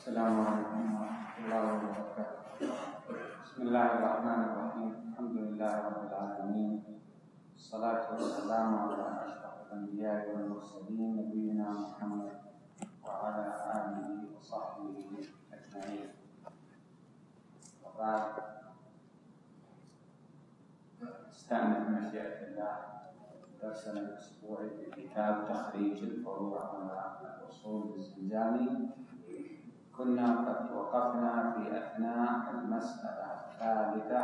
السلام عليكم ورحمة الله وبركاته. بسم الله الرحمن الرحيم. الحمد لله رب العالمين، الصلاة والسلام على أشرف الأنبياء والمرسلين نبينا محمد وعلى آله وصحبه أجمعين. وبعد، استأنف مشيئة الله درسنا الأسبوعي في كتاب تخريج الفروع على الأصول الزنجاني. كنا قد وقفنا في أثناء المسألة الثالثة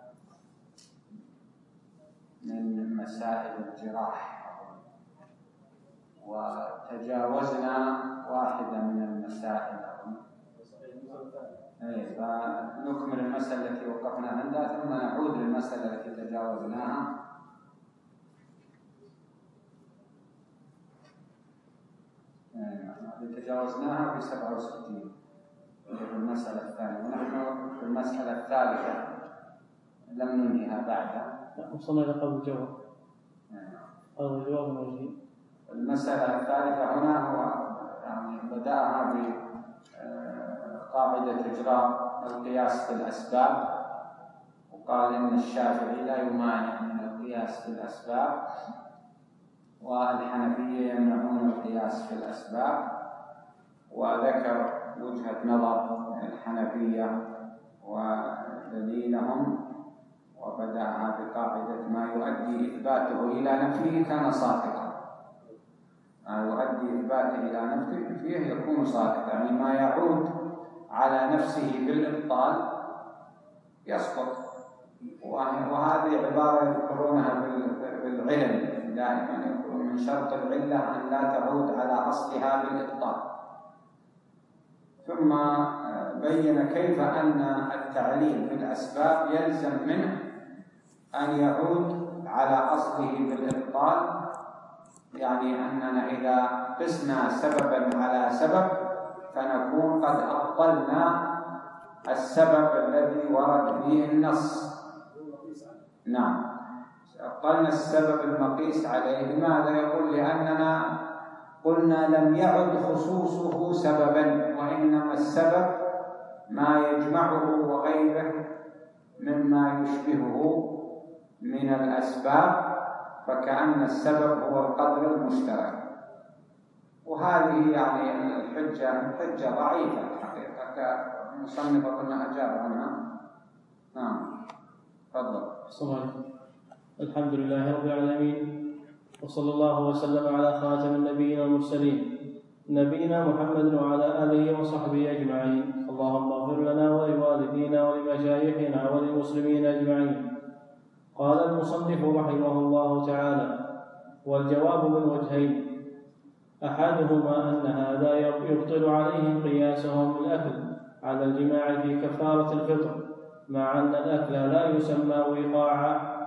من مسائل الجراح، وتجاوزنا واحدة من المسائل، فنكمل المسألة التي وقفنا عندها ثم نعود للمسألة التي تجاوزناها. تجاوزناها ب 67 في المسألة الثانية، ونحن في المسألة الثالثة لم ننهيها بعدها. وصلنا إلى قبل الجواب. قبل الجواب موجود. المسألة الثالثة هنا هو بدأها بقاعدة إجراء القياس في الأسباب، وقال إن الشافعي لا يمانع من القياس في الأسباب، والحنفية يمنعون القياس في الأسباب، وذكر وجهة نظر الحنفية ودليلهم، وبدأها بقاعدة ما يؤدي إثباته إلى نفيه كان ساقطا. ما يؤدي إثباته إلى نفيه يكون ساقطا، يعني ما يعود على نفسه بالإبطال يسقط. وهذه عبارة يذكرونها بالعلم دائما، يقولون من شرط العلة أن لا تعود على أصلها بالإبطال. ثم بين كيف أن التعليل في الأسباب يلزم منه أن يعود على أصله بالإبطال، يعني أننا إذا قسنا سببا على سبب فنكون قد أبطلنا السبب الذي ورد فيه النص. نعم، أبطلنا السبب المقيس عليه. لماذا؟ يقول لأننا قلنا لم يعد خصوصه سببا، وإنما السبب ما يجمعه وغيره مما يشبهه من الأسباب، فكأن السبب هو القدر المشترك. وهذه يعني الحجة ضعيفة الحقيقة، المصنف قلنا أجاب عنها. نعم، تفضل. الحمد لله رب العالمين، وصلى الله وسلم على خاتم النبيين والمرسلين نبينا محمد وعلى آله وصحبه أجمعين. اللهم اغفر لنا ولوالدينا ولمشايخنا وللمسلمين أجمعين. قال المصنف رحمه الله تعالى: والجواب من وجهين: أحدهما أن هذا يبطل عليهم قياسهم بالأكل على الجماع في كفارة الفطر، مع أن الأكل لا يسمى وقاعا.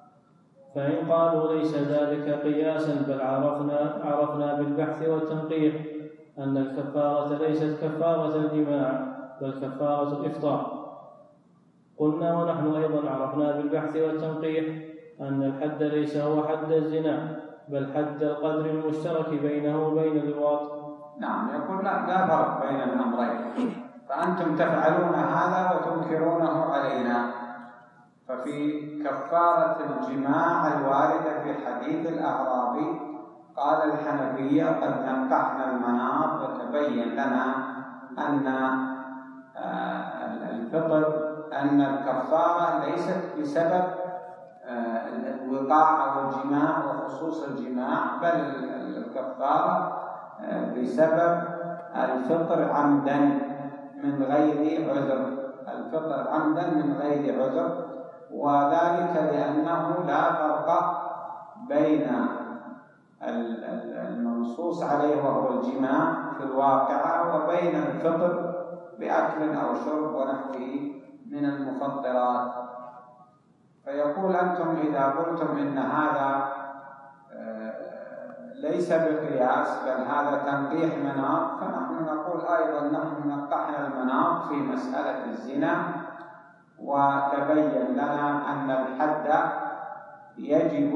فإن قالوا ليس ذلك قياسا، بل عرفنا بالبحث والتنقيح أن الكفارة ليست كفارة الجماع بل كفارة الإفطار. قلنا ونحن أيضا عرفنا بالبحث والتنقيح أن الحد ليس هو حد الزنا بل حد القدر المشترك بينه وبين اللواط. نعم، يقول لا فرق بين الأمرين، فأنتم تفعلون هذا وتنكرونه علينا. ففي كفارة الجماع الواردة في حديث الأعرابي قال الحنفية: قد نقحنا المناط وتبين لنا أن الفطر أن الكفارة ليست بسبب الوقاع أو الجماع وخصوص الجماع، بل الكفارة بسبب الفطر عمدا من غير عذر. الفطر عمدا من غير عذر، وذلك لأنه لا فرق بين المنصوص عليه وهو الجماع في الواقعة وبين الفطر بأكل أو شرب ونحوه من المفطرات. فيقول أنتم إذا قلتم إن هذا ليس بقياس بل هذا تنقيح مناط، فنحن نقول أيضا نحن نقحنا المناط في مسألة الزنا، وتبين لنا أن الحد يجب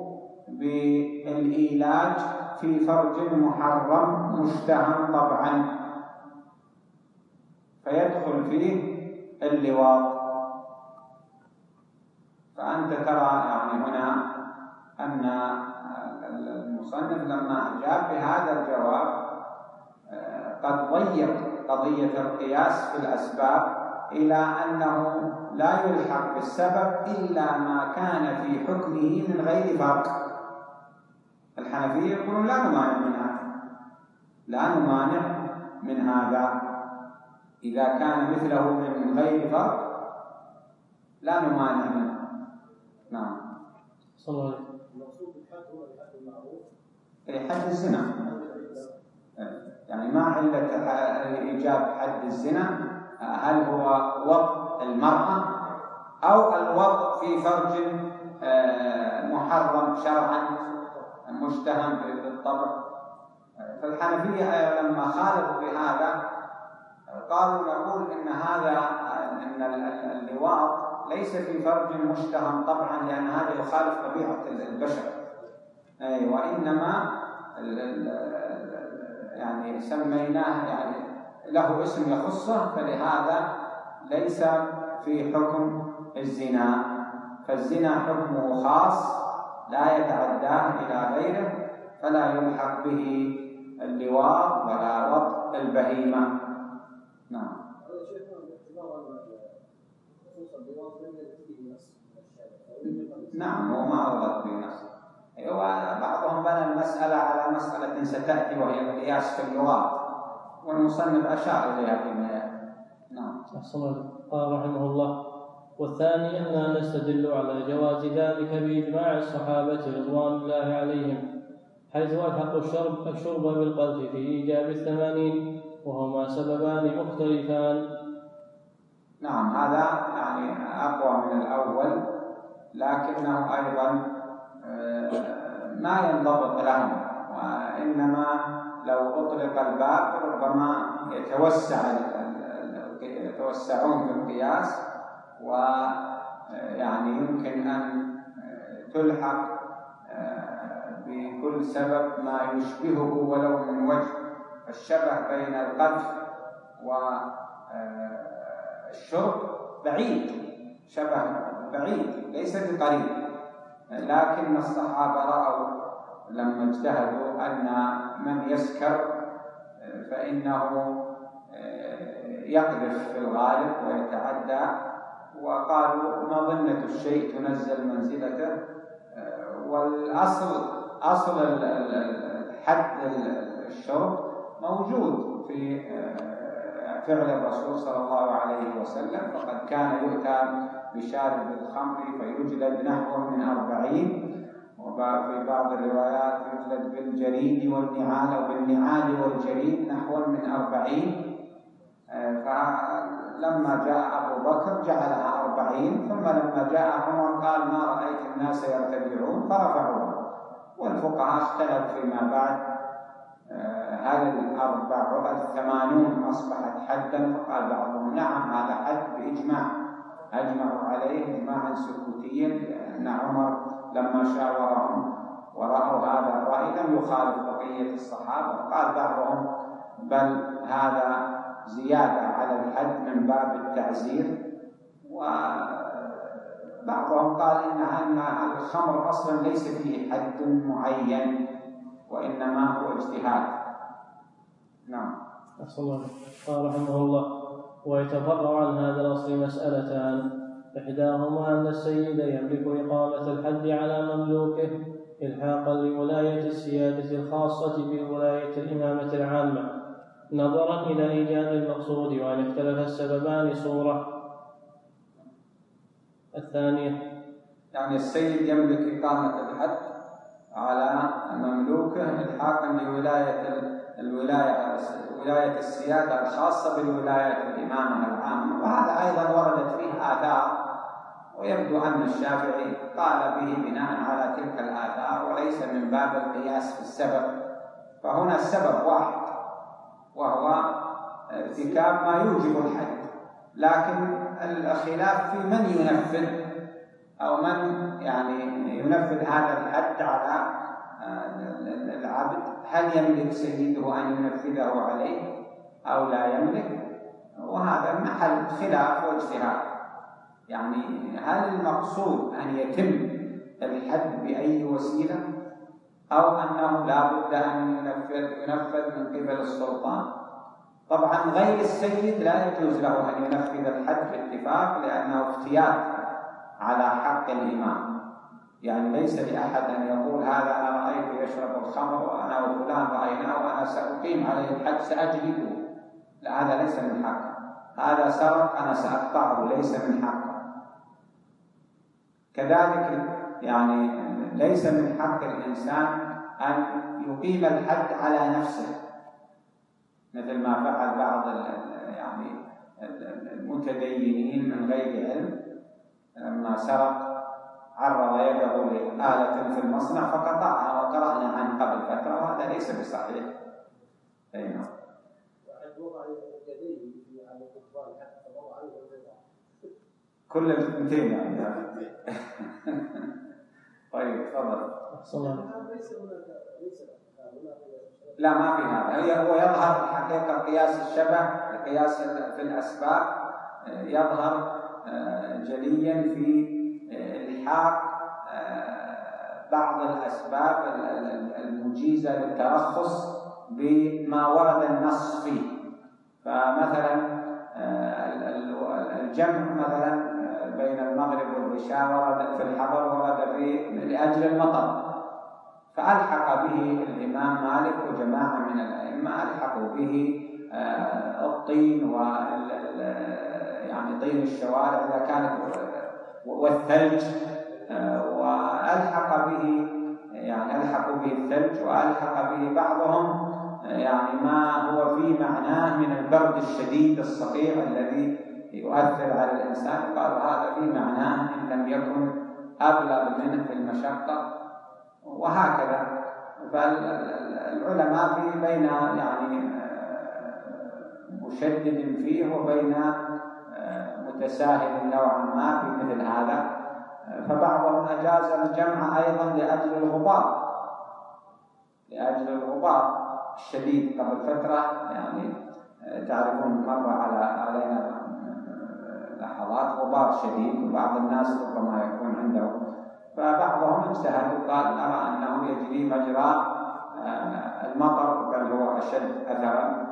بالإيلاج في فرج محرم مشتهى طبعا، فيدخل فيه اللواط. فأنت ترى يعني هنا أن المصنف لما أجاب بهذا الجواب قد ضيق قضية القياس في الأسباب إلى أنه لا يلحق بالسبب إلا ما كان في حكمه من غير فرق. الحنفية يقولون لا نمانع من هذا، لا نمانع من هذا، إذا كان مثله من غير فرق لا نمانع منه. نعم. صلى الله عليه وسلم. المقصود بالحد هو الحد المعروف. حد الزنا، يعني ما علة إيجاب حد الزنا؟ هل هو وطء المرأة أو الوطء في فرج محرم شرعا مشتهم بالطبع؟ فالحنفية لما خالفوا بهذا قالوا نقول إن اللواط ليس في فرج مشتهم طبعا، لأن هذا يخالف طبيعة البشر، وإنما يعني سميناه يعني له اسم يخصه، فلهذا ليس في حكم الزنا، فالزنا حكمه خاص لا يتعداه إلى غيره، فلا يلحق به اللواط ولا وطء البهيمة. نعم. نعم، هو ما ورد به نص. بعضهم بنى المسألة على مسألة ستأتي وهي القياس في اللغات، والمصنف أشار إليها فيما نعم. قال رحمه الله: والثاني أننا نستدل على جواز ذلك بإجماع الصحابة رضوان الله عليهم، حيث ألحقوا الشرب بالقذف في إيجاب 80، وهما سببان مختلفان. نعم، هذا يعني أقوى من الأول، لكنه أيضا ما ينضبط لهم، وإنما لو أطلق الباب ربما يتوسعون في القياس، ويعني يمكن أن تلحق بكل سبب ما يشبهه ولو من وجه. الشبه بين القذف والشرب بعيد، شبه بعيد ليس بقريب، لكن الصحابة رأوا لما اجتهدوا أن من يسكر فإنه يقذف في الغالب ويتعدى، وقالوا مظنة الشيء تنزل منزلته، والأصل حد الشرب موجود في فعل الرسول صلى الله عليه وسلم، فقد كان يؤتى بشارب الخمر فيجلد نحو من 40، وفي بعض الروايات يجلد بالجريد والنعال، أو بالنعال والجريد نحو من 40. فلما جاء أبو بكر جعلها 40، ثم لما جاء عمر قال ما رأيت الناس يرتدعون فرفعوها. والفقهاء اختلفوا فيما بعد هل 80 أصبحت حدا، فقال بعضهم نعم هذا حد بإجماع، أجمعوا عليه إجماعا سكوتيا، لأن عمر لما شاورهم ورأوا هذا الرأي لم يخالف بقية الصحابة، قال بعضهم بل هذا زيادة على الحد من باب التعزير، وبعضهم قال إن الخمر أصلا ليس فيه حد معين وإنما هو اجتهاد. نعم. قال رحمه الله: ويتفرع عن هذا الأصل مسألتان، إحداهما أن السيد يملك إقامة الحد على مملوكه إلحاقا لولاية السيادة الخاصة بولاية الإمامة العامة، نظرا إلى إيجاد المقصود وأن اختلف السببان صورة. الثانية يعني السيد يملك إقامة الحد على مملوكه إلحاقا ولاية السيادة الخاصة بولاية الإمامة العامة، وهذا أيضا وردت فيه آثار، ويبدو أن الشافعي قال به بناء على تلك الآثار وليس من باب القياس في السبب. فهنا السبب واحد وهو ارتكاب ما يوجب الحد، لكن الخلاف في من ينفذ أو من يعني ينفذ هذا الحد على العبد، هل يملك سيده أن ينفذه عليه أو لا يملك؟ وهذا محل خلاف واجتهاد. يعني هل المقصود أن يتم الحد بأي وسيلة، أو أنه لا بد أن ينفذ من قبل السلطان؟ طبعا غير السيد لا يجوز له أن ينفذ الحد باتفاق، لأنه افتيات على حق الإمام. يعني ليس لأحد أن يقول هذا أنا رأيته يشرب الخمر وأنا وفلان رأيناه وأنا سأقيم عليه الحد سأجلده. لا، هذا ليس من حقه. هذا سرق أنا سأقطعه، ليس من حقه. كذلك يعني ليس من حق الإنسان أن يقيم الحد على نفسه، مثل ما فعل بعض يعني المتدينين من غير علم، لما سرق عرض يده لآلة في المصنع فقطعها، وقرأنا عنه قبل فترة، وهذا ليس بصحيح. نعم. كل الاثنتين يعني. طيب تفضل. لا، ما في هذا. هو يظهر الحقيقة قياس الشبه، القياس في الأسباب يظهر جليا في الحاق بعض الأسباب المجيزة للترخص بما ورد النص فيه. فمثلا الجمع مثلا بين المغرب والعشاء ورد في الحضر، ورد لأجل المطر، فألحق به الإمام مالك وجماعة من الأئمة، ألحقوا به الطين يعني طين الشوارع إذا كانت والثلج، وألحق به يعني ألحقوا به الثلج، وألحق به بعضهم يعني ما هو في معناه من البرد الشديد الصقيع الذي يؤثر على الإنسان، قال هذا في معناه إن لم يكن أبلغ منه في المشقة، وهكذا. فالعلماء في بين يعني مشدد فيه وبين متساهل نوعا ما في مثل هذا. فبعضهم أجاز الجمع أيضا لأجل الغبار الشديد. قبل فترة يعني تعرفون مر علينا لحظات غبار شديد، وبعض الناس ربما يكون عنده، فبعضهم اجتهد وقال أرى أنه يجري مجرى المطر، بل هو أشد أثرا،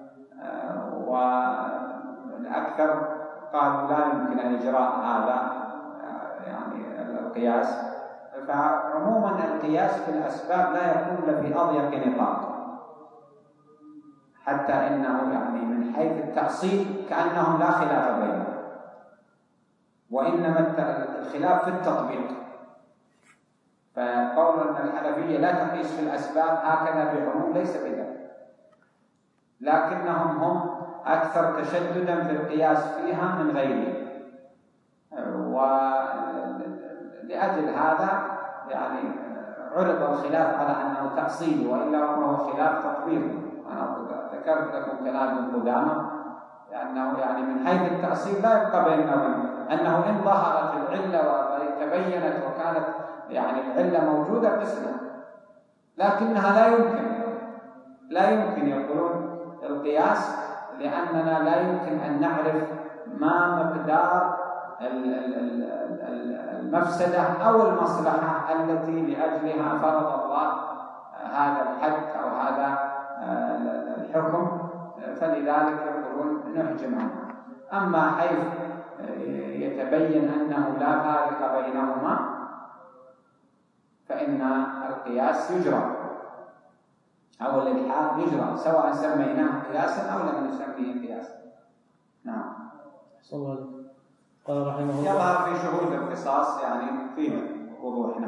والأكثر قالوا لا يمكن أن إجراء هذا يعني القياس. فعموما القياس في الأسباب لا يكون في أضيق نطاق، حتى إنه يعني من حيث التأصيل كأنهم لا خلاف بينهم، وإنما الخلاف في التطبيق. فقول أن الحنفية لا تقيس في الأسباب هكذا بعموم ليس بذلك، لكنهم هم أكثر تشددا في القياس فيها من غيره، ولأجل هذا يعني عرض الخلاف على أنه تأصيلي، وإلا هو خلاف تطبيقي. أنا ذكرت لكم كلام ابن قدامة لأنه يعني من حيث التأصيل لا يبقى بيننا أنه إن ظهرت العلة وتبينت وكانت يعني العلة موجودة قسنا، لكنها لا يمكن يقولون القياس، لأننا لا يمكن أن نعرف ما مقدار المفسدة أو المصلحة التي لأجلها فرض الله هذا الحد أو هذا الحكم، فلذلك يقولون نحجم عنه. أما حيث يتبين أنه لا فارق بينهما فإن القياس يجرى أو الإلحاق يجرى، سواء سميناه قياسا أو لم نسميه قياسا. نعم. صلى الله عليه وسلم. قال رحمه الله يظهر في شهود القصاص يعني فيه وضوح.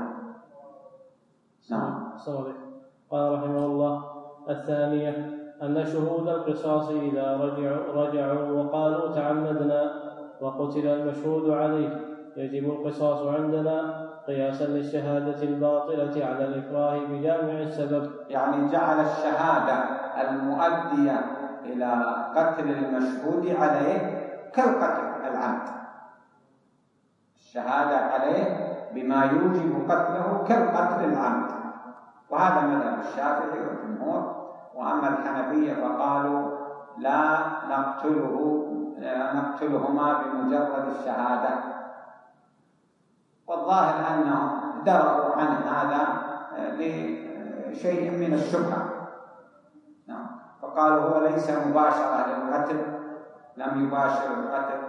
نعم. صحيح. قال رحمه الله: الثانية أن شهود القصاص إذا رجعوا وقالوا تعمدنا وقتل المشهود عليه يجب القصاص عندنا قياسا للشهادة الباطلة على الإكراه بجامع السبب. يعني جعل الشهادة المؤدية إلى قتل المشهود عليه كالقتل العمد، الشهادة عليه بما يوجب قتله كالقتل العمد، وهذا مذهب الشافعي والجمهور. وأما الحنفية فقالوا لا نقتلهما بمجرد الشهادة. والظاهر أنهم دروا عن هذا لشيء من الشبهة، فقالوا هو ليس مباشرة للقتل، لم يباشر القتل.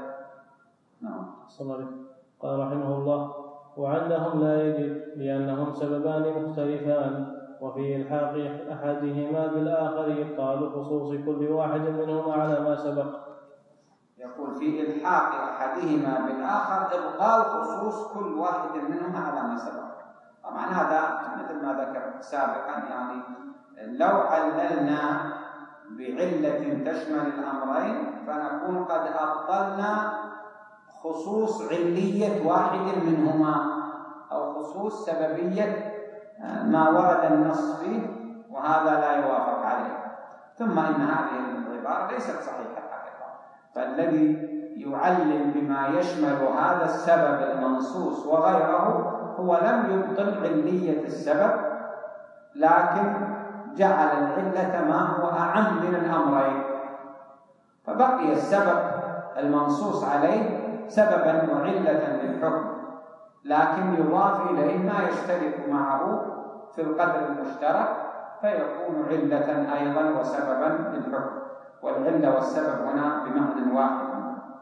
قال رحمه الله: وعندهم لا يجب لأنهم سببان مختلفان، وفي إلحاق أحدهما بالآخر إبطال خصوص كل واحد منهما على ما سبق. يقول في إلحاق أحدهما بالآخر إبطال خصوص كل واحد منهما على ما سبق. طبعا هذا مثل ما ذكرت سابقا، يعني لو عللنا بعلة تشمل الأمرين فنكون قد أبطلنا خصوص علية واحد منهما أو خصوص سببية ما ورد النص فيه، وهذا لا يوافق عليه. ثم إن هذه العبارة ليست صحيحة الحقيقة، فالذي يعلل بما يشمل هذا السبب المنصوص وغيره هو لم يبطل علية السبب، لكن جعل العلة ما هو أعم من الأمرين، فبقي السبب المنصوص عليه سببا وعلة للحكم، لكن يضاف إليه ما يشترك معه في القدر المشترك فيكون علة أيضا وسببا للحكم، والعلة والسبب هنا بمعنى واحد.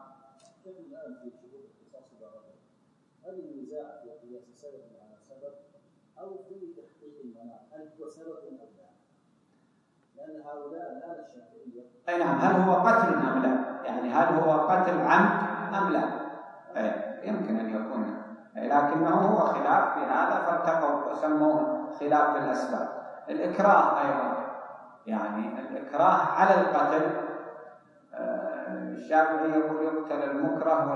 هل النزاع في قياس سبب على سبب أو في تحقيق المناع هل هو سبب أم لا؟ لأن هؤلاء الآن الشافعية أي نعم، هل هو قتل أم لا؟ يعني هل هو قتل عمد أم لا؟ يمكن أن يكون، لكنه هو خلاف في هذا فارتقوا وسموه خلاف في الأسباب. الإكراه أيضا، يعني الإكراه على القتل، الشافعي يقول يقتل المكره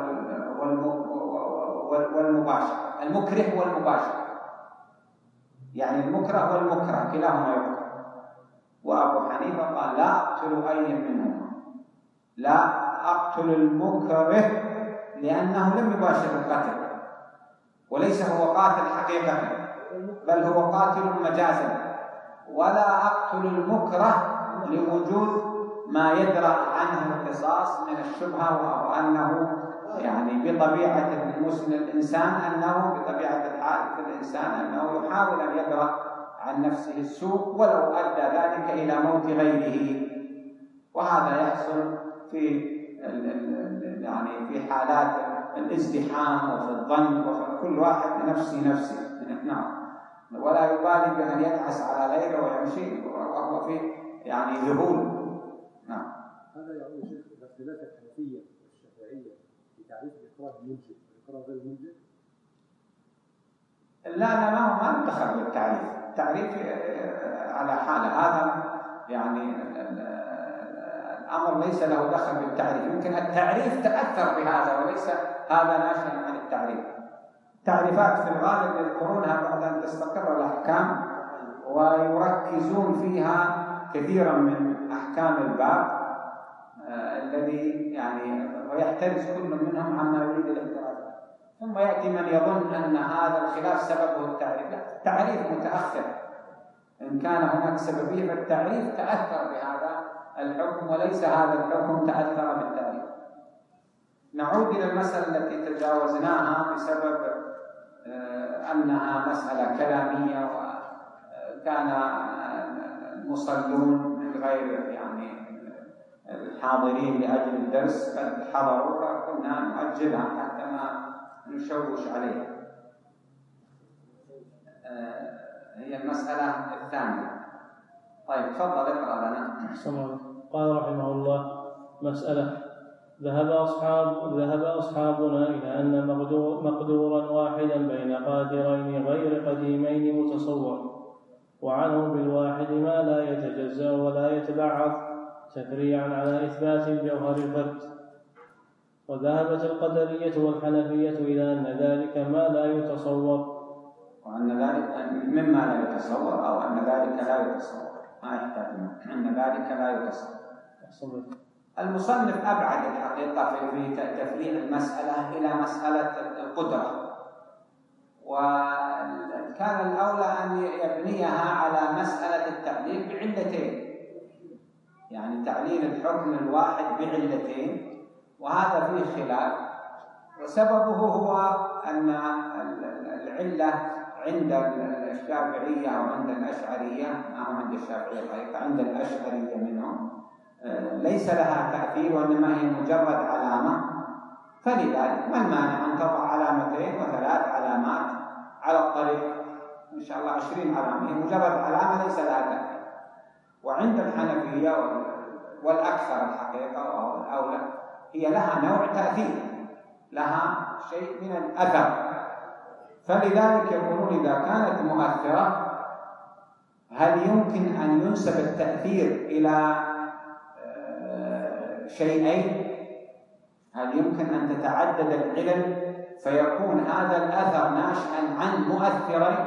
والمباشر، المكره والمباشر، يعني المكره والمكره كلاهما يقتل. وأبو حنيفة قال لا أقتل أي منهما، لا أقتل المكره لأنه لم يباشر القتل وليس هو قاتل حقيقة، بل هو قاتل مجازا، ولا أقتل المكره لوجود ما يدرأ عنه القصاص من الشبهة، وأنه يعني بطبيعة الإنسان أنه بطبيعة الحال في الإنسان أنه يحاول أن يدرأ عن نفسه السوء ولو أدى ذلك إلى موت غيره، وهذا يحصل في يعني في حالات الازدحام وفي الضنك وفي كل واحد نفسي نعم، ولا يبالي بأن يدعس على غيره ويمشي وهو في يعني ذهول. نعم. هذا يعود شيخ إلى اختلاف الحنفية والشافعية في تعريف الإكراه المنجب والإكراه غير المنجب. لا ما ندخل بالتعريف، التعريف على حاله، هذا يعني الأمر ليس له دخل بالتعريف، يمكن التعريف تأثر بهذا وليس هذا ناشئا عن التعريف. التعريفات في الغالب يذكرونها بعد أن تستقر الأحكام ويركزون فيها كثيرا من أحكام الباب الذي يعني ويحترز كل منهم عما يريد الاعتراض، ثم يأتي من يظن أن هذا الخلاف سببه التعريف. لا، التعريف متأخر، إن كان هناك سببية فالتعريف تأثر بهذا الحكم وليس هذا الحكم تأثر بالتعريف. نعود إلى المسألة التي تجاوزناها بسبب أنها مسألة كلامية، وكان المصلون من غير يعني الحاضرين لأجل الدرس قد حضروا، فكنا نؤجلها حتى ما نشوش عليها. هي المسألة الثانية. طيب تفضل اقرأ لنا. قال رحمه الله: مسألة: ذهب أصحابنا إلى أن مقدورا واحدا بين قادرين غير قديمين متصور، وعنه بالواحد ما لا يتجزأ ولا يتبعض تفريعا على إثبات الجوهر الفرد. وذهبت القدرية والحنفية إلى أن ذلك ما لا يتصور، وأن ذلك مما لا يتصور أو أن ذلك لا يتصور، ما يحتاج أن ذلك لا يتصور. المصنف أبعد الحقيقة في تفريع المسألة إلى مسألة القدرة، وكان الأولى أن يبنيها على مسألة التعليل بعلتين: يعني تعليل الحكم الواحد بعلتين، وهذا فيه خلاف، وسببه هو أن العلة عند الشافعية أو عند الأشعرية، ما هو عند الشافعية الحقيقة، عند الأشعرية منهم ليس لها تأثير وإنما هي مجرد علامة، فلذلك ما المانع أن تضع علامتين وثلاث علامات على الطريق، إن شاء الله 20 علامة، هي مجرد علامة ليس لها تأثير. وعند الحنفية والأكثر الحقيقة وهو الأولى هي لها نوع تأثير، لها شيء من الأثر، فلذلك يقولون إذا كانت مؤثرة هل يمكن أن ينسب التأثير إلى شيئين؟ هل يمكن أن تتعدد العلل فيكون هذا الأثر ناشئا عن مؤثرين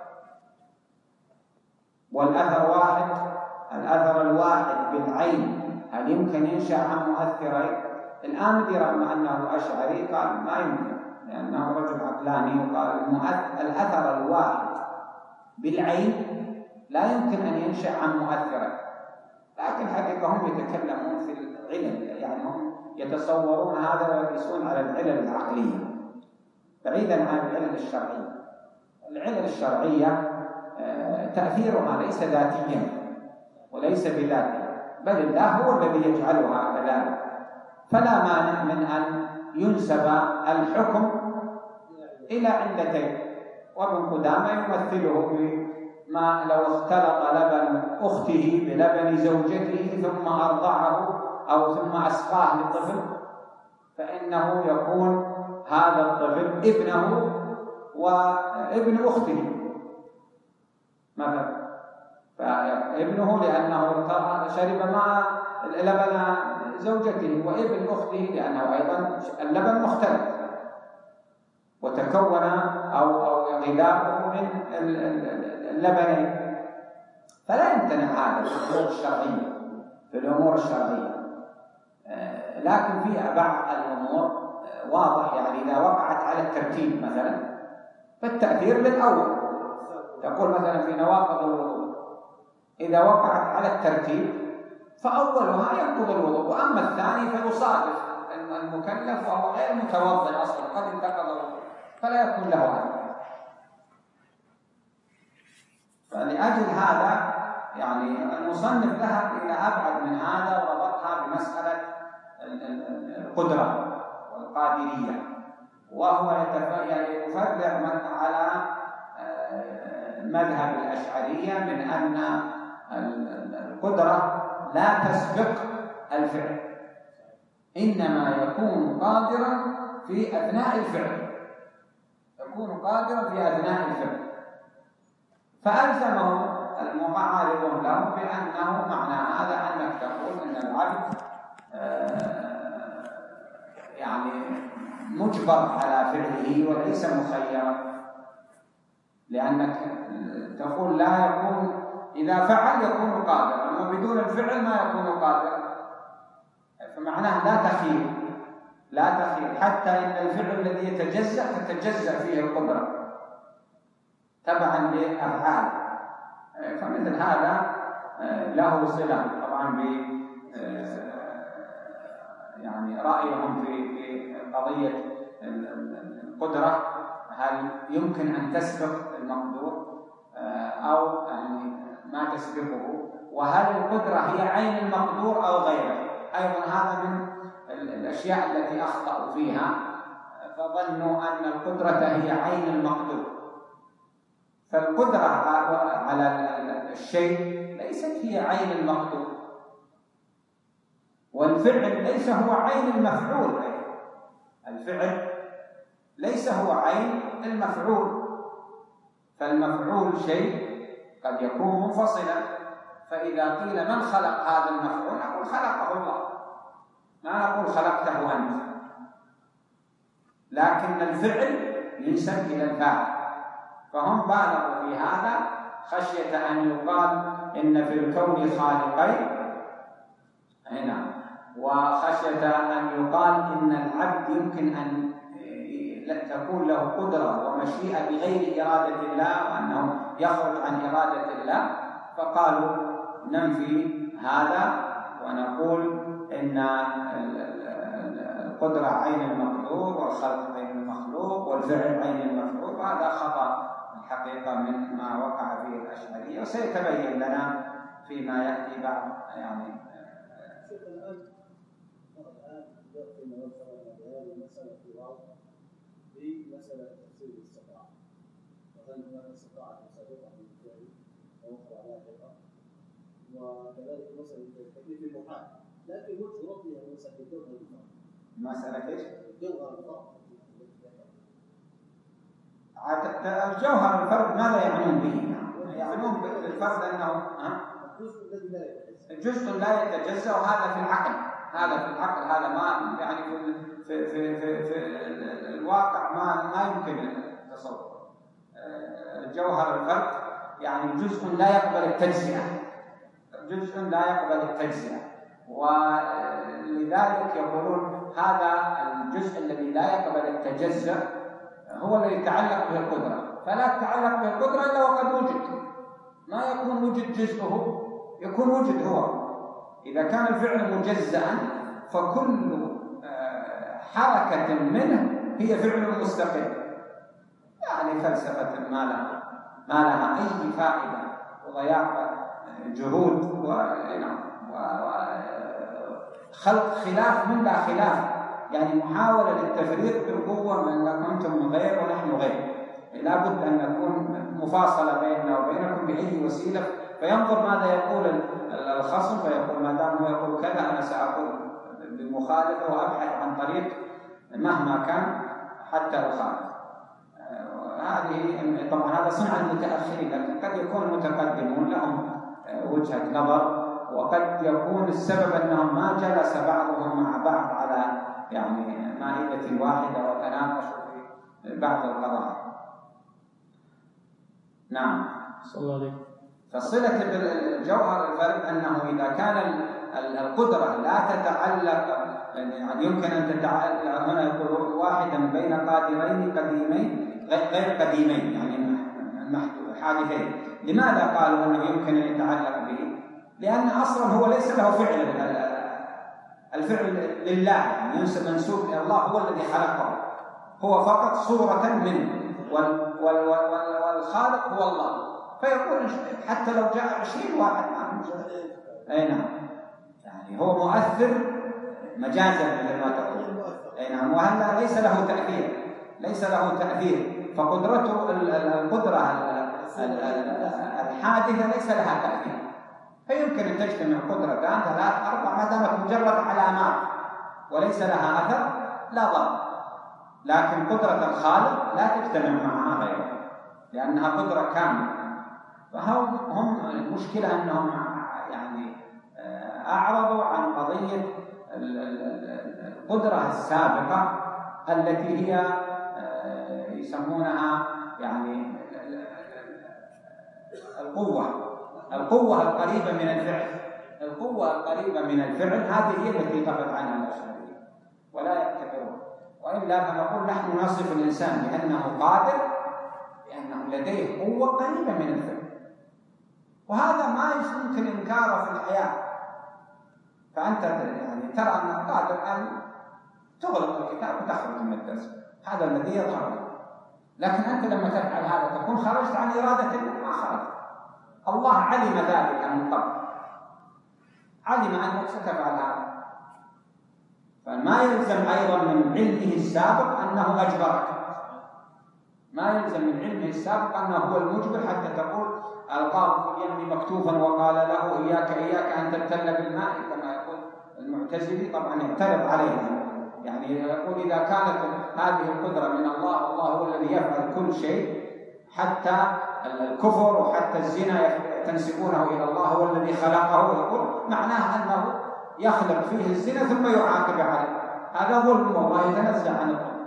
والأثر واحد؟ الأثر الواحد بالعين هل يمكن ينشأ عن مؤثرين؟ الآن رغم أنه أشعري قال ما يمكن، لأنه رجل عقلاني، وقال الأثر الواحد بالعين لا يمكن أن ينشأ عن مؤثرين، لكن حقيقة هم يتكلمون في العلل، يعني هم يتصورون هذا ويقيسون على العلل العقلية بعيدا عن العلل الشرعية. العلل الشرعية تأثيرها ليس ذاتيا وليس بذاتها، بل الله هو الذي يجعلها كذلك، فلا مانع من أن ينسب الحكم إلى علتين. وابن قدامة يمثله بما لو اختلط لبن أخته بلبن زوجته ثم أرضعه أو ثم أسقاه للطفل، فإنه يكون هذا الطفل ابنه وابن أخته مثلا، فابنه لأنه شرب مع لبن زوجته، وابن أخته لأنه أيضا اللبن مختلف وتكون أو غذاؤه من اللبنين، فلا يمتنع هذا في الأمور الشرعية. لكن في بعض الأمور واضح، يعني إذا وقعت على الترتيب مثلا فالتأثير للأول، تقول مثلا في نواقض الوضوء إذا وقعت على الترتيب فأولها ينقض الوضوء، وأما الثاني فيصادف المكلف وهو غير متوضئ أصلا قد انتقض الوضوء فلا يكون له أثر. فلأجل هذا يعني المصنف ذهب إلى أبعد من هذا وربطها بمسألة القدرة والقادرية، وهو يفرع على مذهب الأشعرية من أن القدرة لا تسبق الفعل، إنما يكون قادرا في أثناء الفعل، فألزمه المعارضون له بأنه معنى هذا أنك تقول أن العبد يعني مجبر على فعله وليس مخيرا، لأنك تقول لا يكون إذا فعل يكون قادرا وبدون الفعل ما يكون قادرا، فمعناه لا تخير حتى إن الفعل الذي تتجزأ فيه القدرة تبعا لأفعال، فمثل هذا له صلة طبعا ب يعني رأيهم في قضية القدرة، هل يمكن أن تسبق المقدور أو يعني ما تسبقه، وهل القدرة هي عين المقدور أو غيره؟ أيضا هذا من الأشياء التي أخطأوا فيها، فظنوا أن القدرة هي عين المقدور، فالقدرة على الشيء ليست هي عين المقدور، والفعل ليس هو عين المفعول، الفعل ليس هو عين المفعول، فالمفعول شيء قد يكون منفصلا، فإذا قيل من خلق هذا المفعول نقول خلقه الله، ما نقول خلقته أنت، لكن الفعل ينسب إلى الفاعل، فهم بالغوا في هذا خشية أن يقال إن في الكون خالقين هنا، وخشية أن يقال إن العبد يمكن أن تكون له قدرة ومشيئة بغير إرادة الله وأنه يخرج عن إرادة الله، فقالوا ننفي هذا ونقول إن القدرة عين المقدور والخلق عين المخلوق والفعل عين المفعول، هذا خطأ الحقيقة من ما وقع فيه الأشعرية، وسيتبين لنا فيما يأتي بعد. يعني مسألة تفسير الاستطاعة، وهل هناك استطاعة سابقة من الفعل وأخرى لاحقة، وكذلك مسألة التكليف المحال، لكن وجه ربها مسألة الجوهر الفرد. مسألة ايش؟ الجوهر الفرد. الجوهر الفرد ماذا يعنون به؟ يعنون بالفرد أنه الجزء لا يتجزأ، وهذا في العقل، هذا ما يعني في الواقع ما يمكن التصور. الجوهر الفرد يعني جزء لا يقبل التجزئة، ولذلك يقولون هذا الجزء الذي لا يقبل التجزئ هو الذي يتعلق به القدرة، فلا تتعلق به القدرة إلا وقد وجد، ما يكون وجد جزءه، يكون وجد هو. إذا كان الفعل مجزأ فكل حركة منه هي فعل مستقل، يعني فلسفة ما لها أي فائدة، وضياع جهود وخلق خلاف من لا خلاف، يعني محاولة للتفريق بالقوة من أنتم غير ونحن غير. لا بد أن نكون مفاصلة بيننا وبينكم بأي وسيلة، فينظر ماذا يقول الخصم فيقول ما دام هو يقول كذا أنا سأقول بالمخالفة، وأبحث عن طريق مهما كان حتى أخالف. هذه طبعا هذا صنع المتأخرين، لكن قد يكون المتقدمون لهم وجهة نظر، وقد يكون السبب أنهم ما جلس بعضهم مع بعض على يعني مائدة واحدة وتناقشوا في بعض القضايا. نعم. فصلة بالجوهر الفرد أنه إذا كان القدرة لا تتعلق، يعني يمكن أن تتعلق، هنا يقول واحدا بين قادرين قديمين غير قديمين، يعني حادثين. لماذا قالوا أنه يمكن أن يتعلق به؟ لأن أصلا هو ليس له فعل، الفعل لله، يعني منسوب إلى الله، هو الذي خلقه، هو فقط صورة منه، والخالق هو الله. فيقول حتى لو جاء 20 واحد أي نعم، يعني هو مؤثر مجازا مثل ما تقول. أي نعم، وهذا ليس له تأثير، فقدرته القدرة الحادثة ليس لها تأثير، فيمكن أن تجتمع قدرتان 3 4 ما دامت مجرد علامات وليس لها أثر لا ضر. لكن قدرة الخالق لا تجتمع معها غيره لأنها قدرة كاملة. فهم المشكلة أنهم يعني أعرضوا عن قضية القدرة السابقة التي هي يسمونها يعني القوة القريبة من الفعل، هذه هي التي غفل عنها الأشعرية ولا يعتبرون. وإلا فنقول نحن نصف الإنسان بأنه قادر لأنه لديه قوة قريبة من الفعل، وهذا ما يمكن إنكاره في الحياة. فأنت يعني ترى أنك قادر أن تغلق الكتاب وتخرج من الدرس، هذا الذي يظهر لك. لكن أنت لما تفعل هذا تكون خرجت عن إرادة الله، ما خرجت. الله علم ذلك من قبل، علم أنك ستفعل هذا، فما يلزم أيضا من علمه السابق أنه أجبرك، ما يلزم من علمه السابق أنه هو المجبر حتى تقول ألقاه في اليم مكتوفا وقال له إياك أن تبتل بالماء كما يقول المعتزلي. طبعا يعترض عليه، يعني يقول إذا كانت هذه القدرة من الله، الله هو الذي يفعل كل شيء، حتى الكفر وحتى الزنا تنسبونه إلى الله، هو الذي خلقه، يقول معناه أنه يخلق فيه الزنا ثم يعاقب عليه، هذا ظلم والله يتنزع عن الظلم.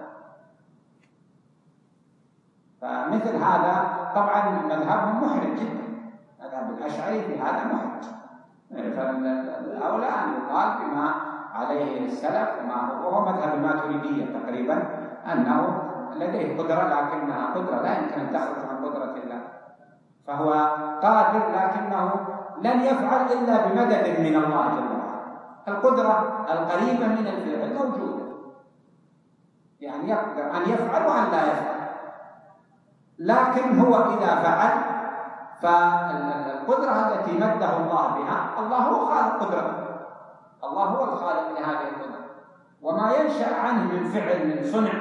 فمثل هذا طبعا مذهبهم محرج جدا، مذهب الأشعري في هذا محرج، فالأولى أن يقال بما عليه السلف وما هو مذهب الماتريدية تقريبا، أنه لديه قدرة لكنها قدرة لا يمكن أن تخرج عن قدرة الله، فهو قادر لكنه لن يفعل إلا بمدد من الله جل وعلا، القدرة القريبة من الفعل موجودة، يعني يقدر أن يفعل وأن لا يفعل، لكن هو إذا فعل فالقدرة التي مده الله بها، الله هو خالق قدرته، الله هو الخالق لهذه القدرة، وما ينشأ عنه من فعل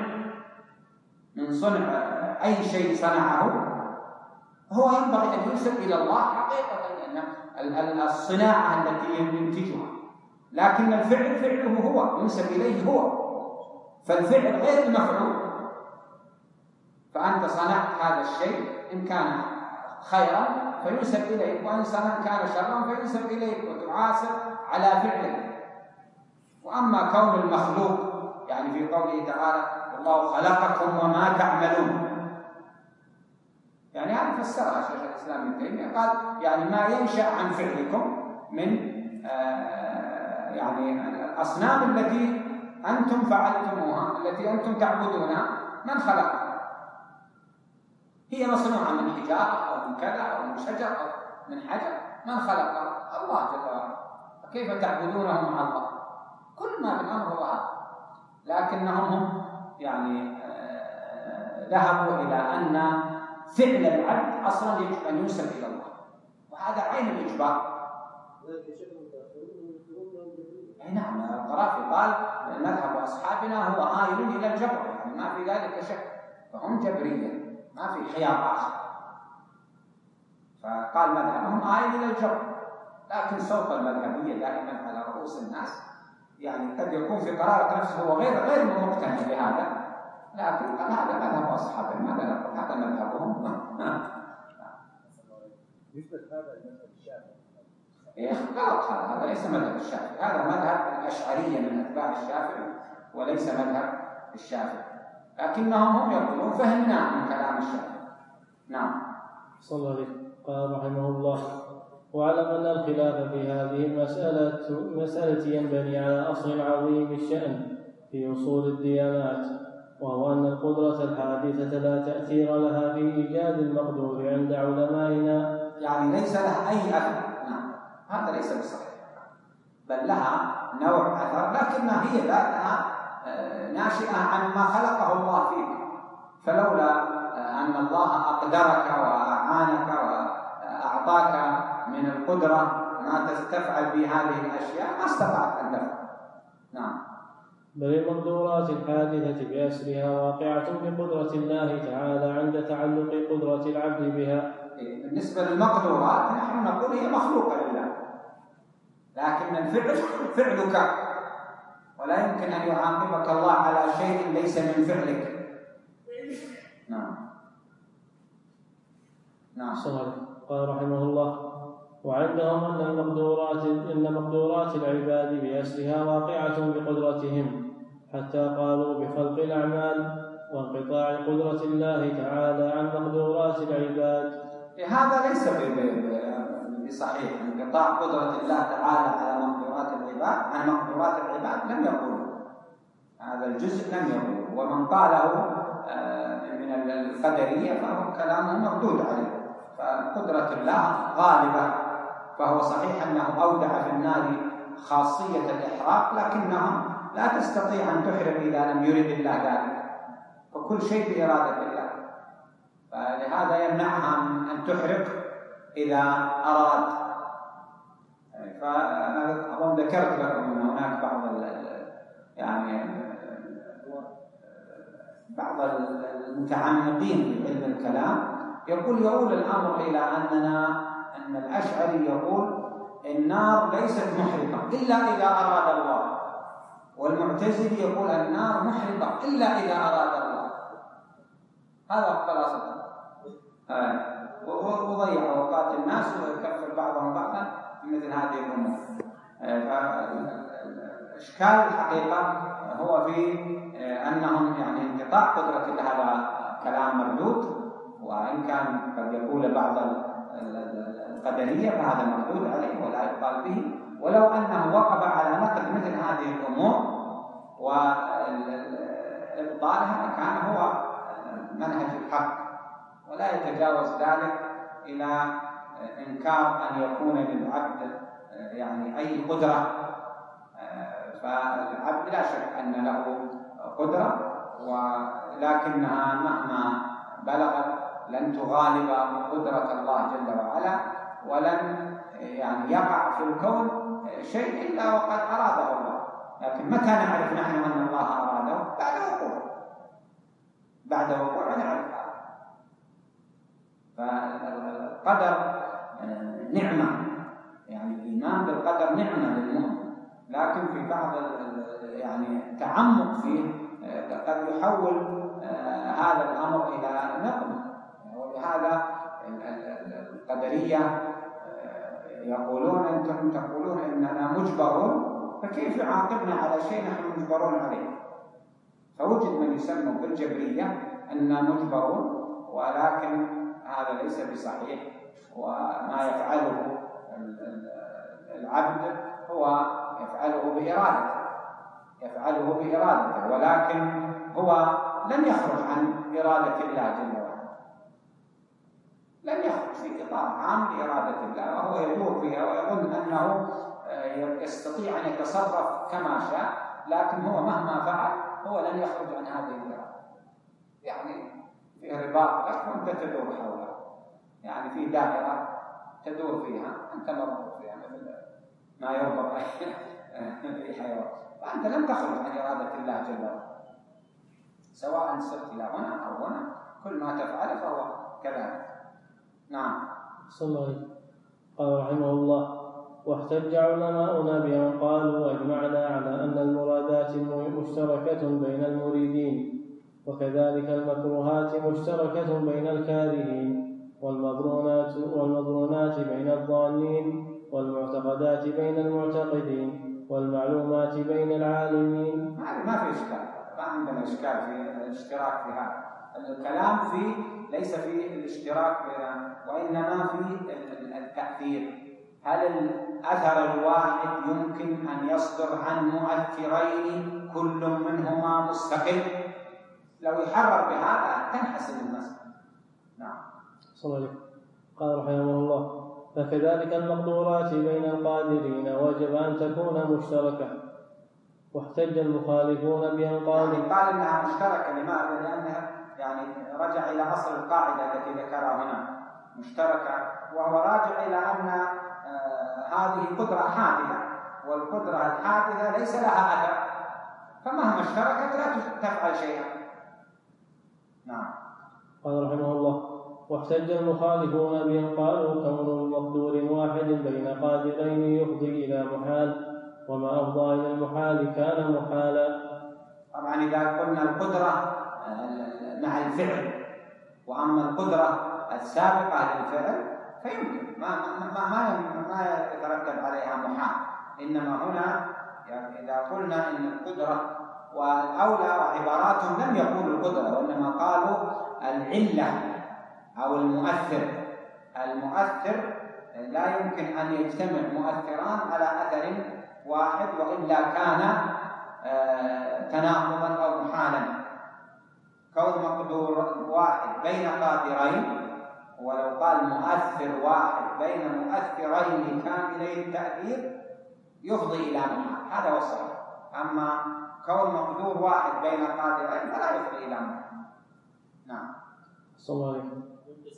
من صنع أي شيء صنعه هو ينبغي أن ينسب إلى الله حقيقة، لأن الصناعة التي ينتجها، لكن الفعل فعله هو ينسب إليه هو، فالفعل غير المفعول. فأنت صنعت هذا الشيء إن كان خيرا فينسب إليك، وإن كان شرا فينسب إليك وتعاسر على فعله. وأما كون المخلوق يعني في قوله تعالى والله خلقكم وما تعملون، يعني هذا فسرها شيخ الإسلام ابن تيمية، قال يعني ما ينشأ عن فعلكم من يعني الأصنام التي أنتم فعلتموها، التي أنتم تعبدونها، من خلقها؟ هي مصنوعة من حجارة أو من كذا أو من شجر أو من حجر، من خلقها؟ الله جل وعلا. فكيف تعبدونه مع الله؟ كل ما في الأمر هو هذا، لكنهم يعني ذهبوا إلى أن فعل العبد أصلا يجب أن ينسب إلى الله، وهذا عين الإجبار. أي نعم، القرافي قال مذهب أصحابنا هو آيل إلى الجبر، يعني ما في ذلك شك، فهم جبرية ما في خيار آخر، فقال مذهبهم آيل إلى الجبر. لكن صوت المذهبية دائما على رؤوس الناس، يعني قد يكون في قرارة نفسه هو غير مقتنع بهذا، لكن قال هذا مذهب أصحابنا، ماذا نقول؟ هذا مذهبهم. يثبت هذا المذهب الشافعي؟ غلط، هذا ليس مذهب الشافعي، هذا مذهب الأشعرية من أتباع الشافعي وليس مذهب الشافعي، لكنهم هم يقولون فهمنا من كلام الشافعي. نعم. صلى الله عليه. قال رحمه الله: واعلم أن الخلاف في هذه المسألة ينبني على أصل عظيم الشأن في أصول الديانات، وهو أن القدرة الحادثة لا تأثير لها في إيجاد المقدور عند علمائنا، يعني ليس لها أي أثر. نعم، هذا ليس بصحيح، بل لها نوع أثر، لكنها هي ذاتها ناشئة عن ما خلقه الله فيك، فلولا أن الله أقدرك وأعانك وأعطاك من القدرة ما تستفعل بهذه الأشياء ما استطعت أن تفعل. نعم. بل المقدورات الحادثة بأسرها واقعة بقدرة الله تعالى عند تعلق قدرة العبد بها. بالنسبة للمقدورات نحن نقول هي مخلوقة لله، لكن الفعل فعلك، ولا يمكن أن يعاقبك الله على شيء ليس من فعلك. نعم. نعم. قال رحمه الله: وعندهم أن مقدورات العباد بأسرها واقعة بقدرتهم، حتى قالوا بخلق الأعمال وانقطاع قدرة الله تعالى عن مقدورات العباد. هذا ليس بصحيح، انقطاع قدرة الله تعالى على مقدورات العباد عن مقدورات العباد لم يقول هذا الجزء، لم يقول، ومن قاله من القدرية فهو كلامه مردود عليه. فقدرة الله غالبة، فهو صحيح أنه أودع في النار خاصية الإحراق، لكنها لا تستطيع أن تحرق إذا لم يرد الله ذلك، فكل شيء بإرادة الله، فلهذا يمنعها أن تحرق إذا أراد. فأنا ذكرت لكم أن هناك بعض المتعمقين في علم الكلام يقول الأمر إلى أن الأشعري يقول النار ليست محرقة إلا إذا أراد الله، والمعتزلي يقول النار محرقة إلا إذا أراد الله. هذا خلاصة، وضيع أوقات الناس ويكفر بعضهم بعضا في مثل هذه الأمور. فالإشكال الحقيقة هو في أنهم يعني انقطاع قدرة الله، هذا كلام مردود، وإن كان قد يقول بعض القدرية فهذا مردود عليه ولا يقال به، ولو أنه وقف على نقد مثل هذه الأمور وإبطالها كان هو منهج الحق، ولا يتجاوز ذلك إلى إنكار أن يكون للعبد يعني أي قدرة فالعبد لا شك أن له قدرة، ولكنها مهما بلغت لن تغالب قدرة الله جل وعلا، ولن يعني يقع في الكون شيء إلا وقد أراده الله. لكن متى نعرف نحن أن الله أراده؟ بعد وقوع نعرف هذا. فالقدر نعمة، يعني الإيمان بالقدر نعمة للمؤمن، لكن في بعض يعني تعمق فيه قد يحول هذا الأمر إلى نقمة. ولهذا القدرية يقولون أنتم تقولون إننا مجبرون، فكيف يعاقبنا على شيء نحن مجبرون عليه؟ فوجد من يسمى بالجبرية أننا مجبرون، ولكن هذا ليس بصحيح. وما يفعله العبد هو يفعله بإرادته، ولكن هو لن يخرج عن إرادة الله جل وعلا، لن يخرج في إطار عام لإرادة الله، وهو يدور فيها ويظن أنه يستطيع أن يتصرف كما شاء، لكن هو مهما فعل هو لن يخرج عن هذه الإرادة. يعني في رباط لك وأنت تدور حوله، يعني في دائرة تدور فيها أنت مربوط فيها مثل ما يربط في حيوان، فأنت لم تخرج عن إرادة الله جل وعلا، سواء سرت إلى هنا أو هنا، كل ما تفعل فهو كذلك. نعم. صلى الله عليه وسلم. قال رحمه الله: واحتج علماؤنا بأن قالوا أجمعنا على أن المرادات مشتركة بين المريدين، وكذلك المكروهات مشتركة بين الكارهين، والمظنونات بين الظانين، والمعتقدات بين المعتقدين، والمعلومات بين العالمين. ما في إشكال، ما عندنا إشكال في الاشتراك في هذا. الكلام فيه ليس في الاشتراك وإنما في التأثير. هل الأثر الواحد يمكن أن يصدر عن مؤثرين كل منهما مستقل؟ لو يحرر بهذا تنحسن المسألة. نعم. صلى الله عليه وسلم. قال رحمه الله: فكذلك المقدورات بين القادرين وجب أن تكون مشتركة. واحتج المخالفون بأن قال إنها مشتركة. لماذا؟ لأنها يعني رجع إلى أصل القاعدة التي ذكرها هنا مشتركة، وهو راجع إلى أن هذه قدرة حادثة، والقدرة الحادثة ليس لها أثر، فمهما اشتركت لا تفعل شيئا. نعم. قال رحمه الله: واحتج المخالفون بأن قالوا كون مقدور واحد بين قادرين يفضي إلى محال، وما أفضى إلى المحال كان محالا. طبعا إذا قلنا القدرة مع الفعل، وأما القدرة السابقة للفعل فيمكن ما يترتب عليها محال. إنما هنا يعني إذا قلنا إن القدرة، والأولى وعباراتهم لم يقولوا القدرة، وإنما قالوا العلة أو المؤثر لا يمكن أن يجتمع مؤثران على أثر واحد، وإلا كان تناقضا أو محالا. كون مقدور واحد بين قادرين، ولو قال مؤثر واحد بين مؤثرين كاملي التأثير يفضي إلى محال، هذا هو الصحيح. أما كون مقدور واحد بين قادرين فلا يفضي إلى محال. نعم. صلى الله عليه وسلم.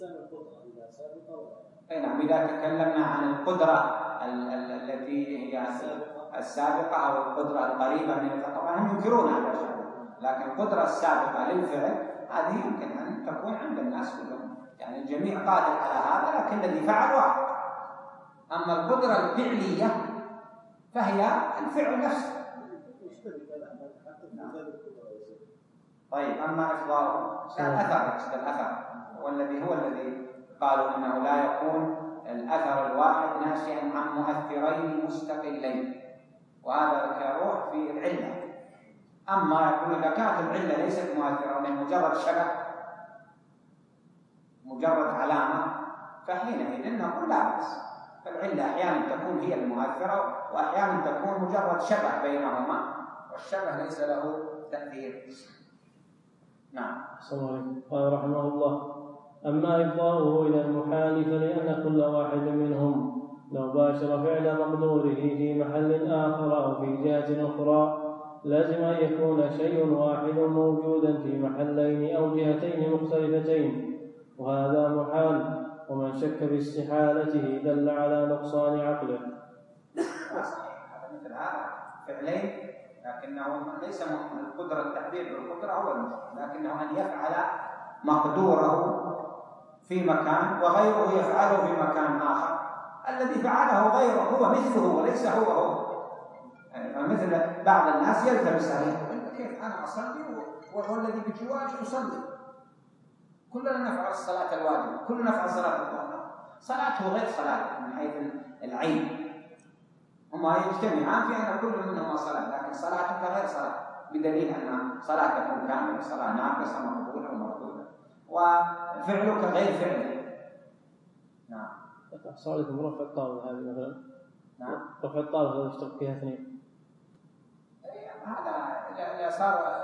نعم. إذا تكلمنا عن القدرة التي هي السابقة أو القدرة القريبة من طبعا هم ينكرون هذا الشيء، لكن القدرة السابقة للفعل هذه يمكن أن تكون عند الناس كلهم، يعني الجميع قادر على هذا، لكن الذي فعل واحد. أما القدرة الفعلية فهي الفعل نفسه. طيب، أما إفضاء الأثر والذي هو الذي قالوا أنه لا يكون الأثر الواحد ناشئا عن مؤثرين مستقلين، وهذا كروح في العلة. أما يقول إذا كانت العلة ليست مؤثرة من مجرد شبه، مجرد علامة، فحينئذ نقول لا بأس. فالعلة أحيانا تكون هي المؤثرة، وأحيانا تكون مجرد شبه بينهما، والشبه ليس له تأثير. نعم. صلى الله عليه وسلم. قال رحمه الله: أما إفضاؤه إلى المحال فلأن كل واحد منهم لو باشر فعل مقدوره في محل آخر أو في جهة أخرى لازم أن يكون شيء واحد موجودا في محلين أو جهتين مختلفتين، وهذا محال، ومن شك في استحالته دل على نقصان عقله. هذا مثل هذا فعلين، لكنه ليس القدرة التعبير بالقدرة هو المشكل، لكنه أن يفعل مقدوره في مكان وغيره يفعله في مكان آخر، الذي فعله غيره هو مثله وليس هو. فمثل بعض الناس يلتبس عليه، كيف أنا أصلي والذي بجواري يصلي، كلنا نفعل الصلاة الواجبة، كلنا نفعل صلاة الظهر، صلاته غير صلاته من حيث العين، هما يجتمعان في أن كل منهما صلاة، لكن صلاتك غير صلاة، بدليل أن صلاتك كاملة، صلاة ناقصة مقبولة ومردودة، وفعلك غير فعله. نعم. أحصل لكم رفع الطاولة هذه مثلا. نعم. رفع الطاولة هذا يشترك فيها اثنين. هذا صار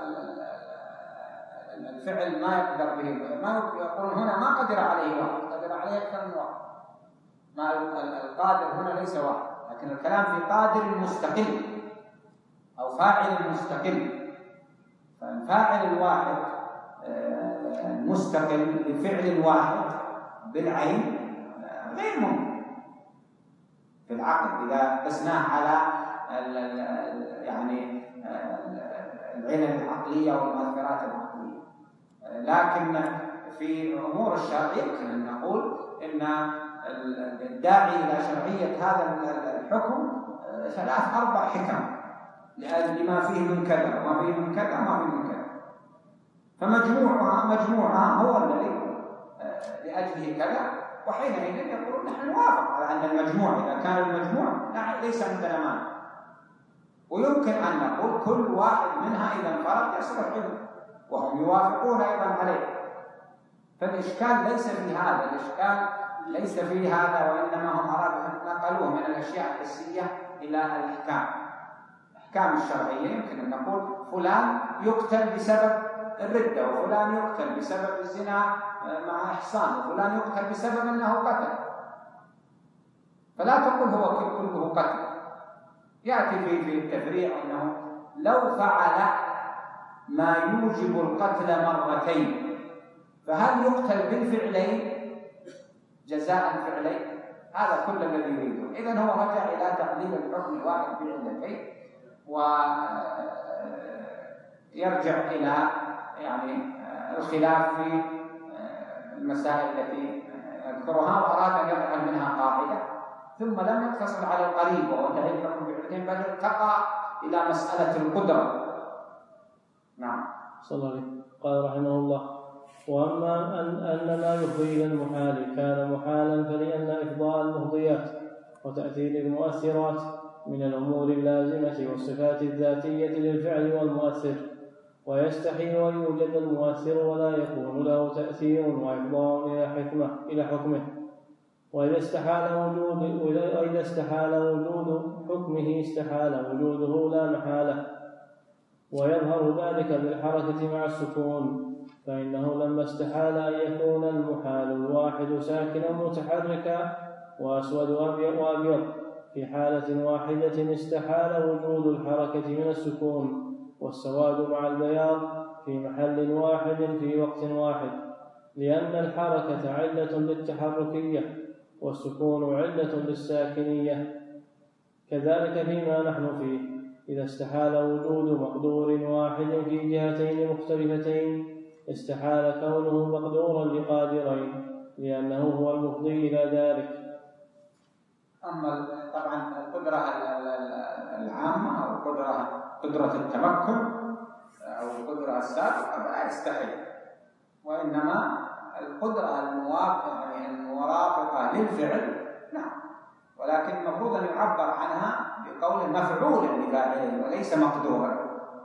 الفعل ما يقدر به، ما يقول هنا ما قدر عليه واحد، قدر عليه أكثر من واحد. ما القادر هنا ليس واحد، لكن الكلام في قادر مستقل أو فاعل مستقل، فالفاعل الواحد المستقل بفعل واحد بالعين غير ممكن في العقل إذا قسناه على يعني العلل العقلية والمؤثرات العقلية. لكن في أمور الشرع يمكن أن نقول إن الداعي إلى شرعية هذا الحكم 3-4 حكم لما فيه من كذا وما فيه من كذا وما فيه من كذا، فمجموعها هو الذي لأجله كذا، وحينئذ يقول نحن نوافق على أن المجموع إذا كان المجموع ليس عندنا مانع، ويمكن أن نقول كل واحد منها إذا انفرد يصبح علم، وهم يوافقون أيضا عليه. فالإشكال ليس في هذا، الإشكال ليس في هذا، وإنما هم نقلوه من الأشياء الحسية إلى الأحكام الشرعية. يمكن أن نقول فلان يقتل بسبب الردة، وفلان يقتل بسبب الزنا مع إحصان، وفلان يقتل بسبب أنه قتل، فلا تقول هو كله قتل. يأتي في التفريع أنه لو فعل ما يوجب القتل مرتين فهل يقتل بالفعلين جزاء الفعلين؟ هذا كل الذي يريده. إذن هو رجع إلى تقديم الحكم الواحد بعلتين، ويرجع إلى يعني الخلاف في المسائل التي يذكرها، وأراد أن يجعل منها قاعدة، ثم لم يقتصر على القريب وهو تعريف الحكم بعلتين، بل ارتقى إلى مسألة القدرة. نعم. صلى الله عليه وسلم. قال رحمه الله: وأما أن ما يفضي إلى المحال كان محالا فلأن إفضاء المفضيات وتأثير المؤثرات من الأمور اللازمة والصفات الذاتية للفعل والمؤثر، ويستحيل أن يوجد المؤثر ولا يكون له تأثير وإفضاء إلى حكمه، وإذا استحال وجود حكمه استحال وجوده لا محالة. ويظهر ذلك بالحركة مع السكون، فإنه لما استحال أن يكون المحال الواحد ساكنا متحركا وأسود وأبيض في حالة واحدة استحال وجود الحركة من السكون والسواد مع البياض في محل واحد في وقت واحد، لأن الحركة علة للتحركية والسكون علة للساكنية. كذلك فيما نحن فيه، إذا استحال وجود مقدور واحد في جهتين مختلفتين استحال كونه مقدورا لقادرين، لأنه هو المفضي إلى ذلك. أما طبعا القدرة العامة أو قدرة التمكن أو القدرة السابقة لا يستحيل، وإنما القدرة المرافقة للفعل نعم، ولكن المفروض أن يعبر عنها بقول مفعولا لفاعله وليس مقدورا،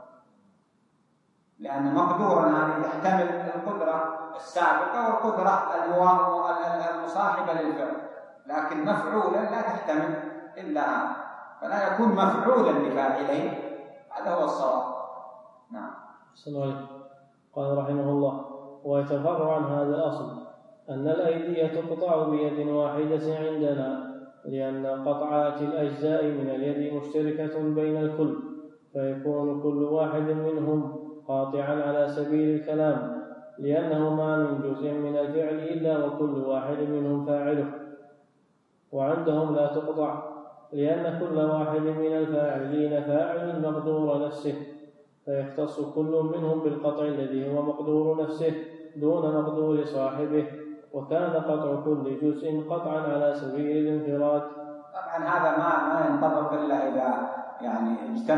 لأن مقدورا هذه تحتمل القدرة السابقة والقدرة المصاحبة للفعل، لكن مفعولا لا تحتمل إلا هذا، فلا يكون مفعولا لفاعلين، هذا هو الصواب. نعم. صلى الله عليه وسلم. قال رحمه الله: ويتفرع عن هذا الأصل أن الأيدي تقطع بيد واحدة عندنا، لأن قطعات الأجزاء من اليد مشتركة بين الكل، فيكون كل واحد منهم قاطعا على سبيل الكلام، لأنه ما من جزء من الفعل إلا وكل واحد منهم فاعله. وعندهم لا تقطع، لأن كل واحد من الفاعلين فاعل مقدور نفسه، فيختص كل منهم بالقطع الذي هو مقدور نفسه دون مقدور صاحبه، وكان قطع كل جزء قطعا على سبيل الانفراد. طبعا هذا ما ينطبق إلا إذا يعني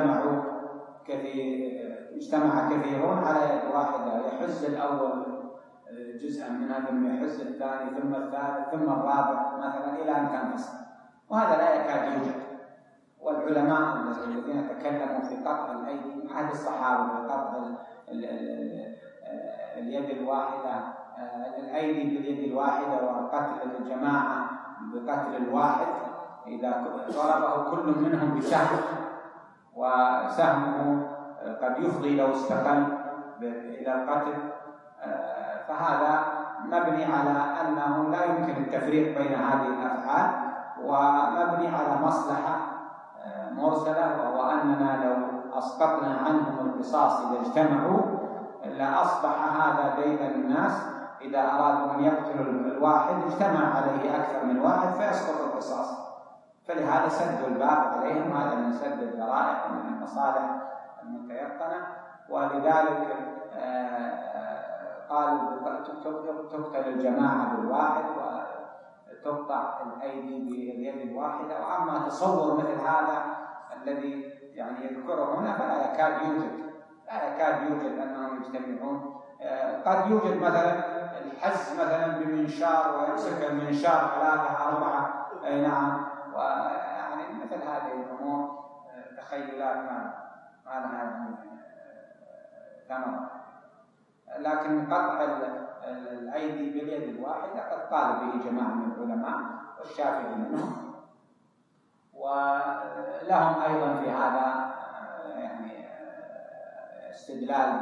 اجتمع كثيرون على يد واحدة، يحز الأول جزءا منها ثم يحز الثاني ثم الثالث ثم الرابع مثلا إلى أن تنفصل، وهذا لا يكاد يوجد. والعلماء الذين تكلموا في قطع الأيدي عهد الصحابة في قطع اليد الواحدة، الأيدي باليد الواحدة، وقتل الجماعة بقتل الواحد إذا ضربه كل منهم بسهم، وسهمه قد يفضي لو استقل إلى القتل، فهذا مبني على أنه لا يمكن التفريق بين هذه الأفعال، ومبني على مصلحة مرسلة، وهو أننا لو أسقطنا عنهم القصاص إذا اجتمعوا لأصبح هذا بين الناس، إذا أرادوا أن يقتلوا الواحد اجتمع عليه أكثر من واحد فيسقط القصاص، فلهذا سدوا الباب عليهم، هذا من سد الذرائع ومن المصالح المتيقنة. ولذلك قالوا تقتل الجماعة بالواحد وتقطع الأيدي باليد الواحدة. وأما تصور مثل هذا الذي يعني يذكره هنا فلا يكاد يوجد أنهم يجتمعون. قد يوجد مثلا الحز مثلا بمنشار ويمسك المنشار 3 4 نعم، ويعني مثل هذه الأمور تخيلات ما لها ثمرة. لكن قطع الأيدي باليد الواحدة قد قال به جماعة من العلماء والشافعي منهم، ولهم أيضا في هذا يعني استدلال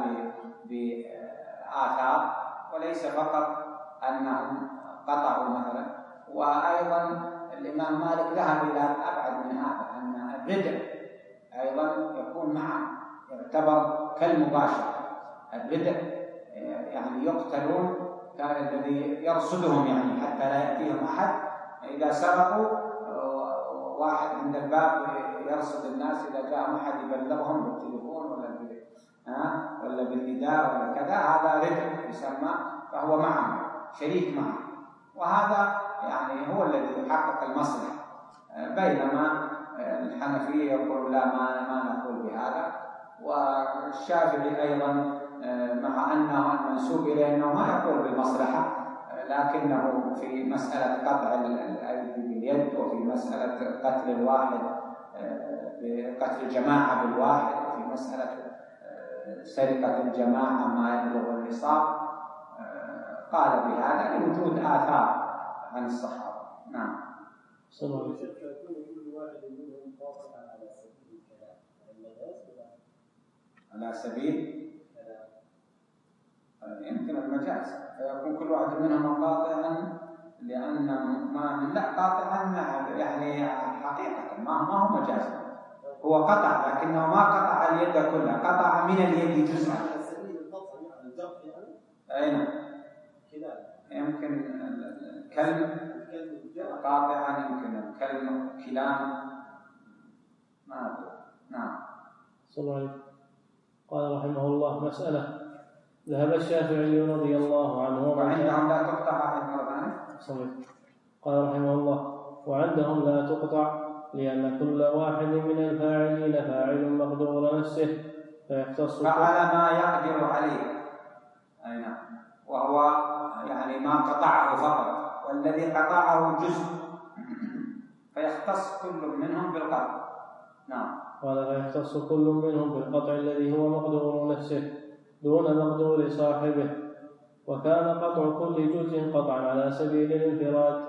بآثار، وليس فقط أنهم قطعوا مثلا. وأيضا الإمام مالك ذهب إلى أبعد من هذا، أن الردع أيضا يكون معه، يعتبر كالمباشر. الردع يعني يقتلون، كان الذي يرصدهم يعني حتى لا يأتيهم أحد، إذا سرقوا واحد عند الباب يرصد الناس، إذا جاء أحد يبلغهم بالتليفون ولا بالنداء ولا كذا، هذا ردع يسمى، فهو معهم شريك معه، وهذا يعني هو الذي يحقق المصلحة. بينما الحنفية يقول لا، ما نقول بهذا. والشافعي أيضا مع أنه المنسوب إليه أنه ما يقول بالمصلحة، لكنه في مسألة قطع الأيدي باليد، وفي مسألة قتل الواحد بقتل الجماعة بالواحد، وفي مسألة سرقة الجماعة ما يبلغ النصاب، قال بهذا لوجود آثار عن الصحابة. نعم. يكون كل واحد منهم قاطعا على سبيل الكلام، على سبيل يمكن المجاز، فيكون كل واحد منهم قاطعا، لأن ما لا قاطعا يعني حقيقة ما هو مجاز، هو قطع، لكنه ما قطع اليد كلها، قطع من اليد جزءا. على سبيل القطع يعني الجرح يعني. أين؟ يمكن الكلم قاطعا، يمكن الكلم كلام، ما أدري. نعم. صلى الله عليه وسلم. قال رحمه الله: مسألة. ذهب الشافعي رضي الله عنه وعندهم لا تقطع قال رحمه الله: وعندهم لا تقطع، لأن كل واحد من الفاعلين فاعل مقدور نفسه، فيختص فعل ما يقدر عليه، أي نعم، وهو يعني ما قطعه فقط، والذي قطعه جزء، فيختص كل منهم بالقطع. نعم. قال: فيختص كل منهم بالقطع الذي هو مقدور نفسه دون مقدور صاحبه، وكان قطع كل جزء قطعا على سبيل الانفراد.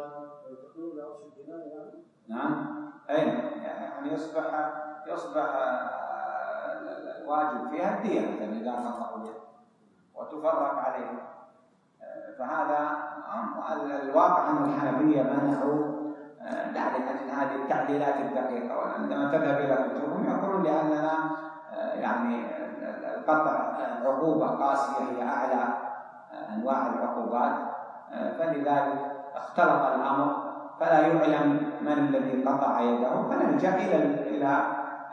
نعم، أي يعني يصبح الواجب فيها الدية إذا قطعوا اليد وتفرق عليه. فهذا الواقع أن الحنفية منعوا لا لأجل هذه التعديلات الدقيقة. وعندما تذهب إلى كتبهم يقولون لأننا يعني القطع عقوبة قاسية هي أعلى أنواع العقوبات، فلذلك اختلط الأمر فلا يعلم من الذي قطع يده، فنلجأ إلى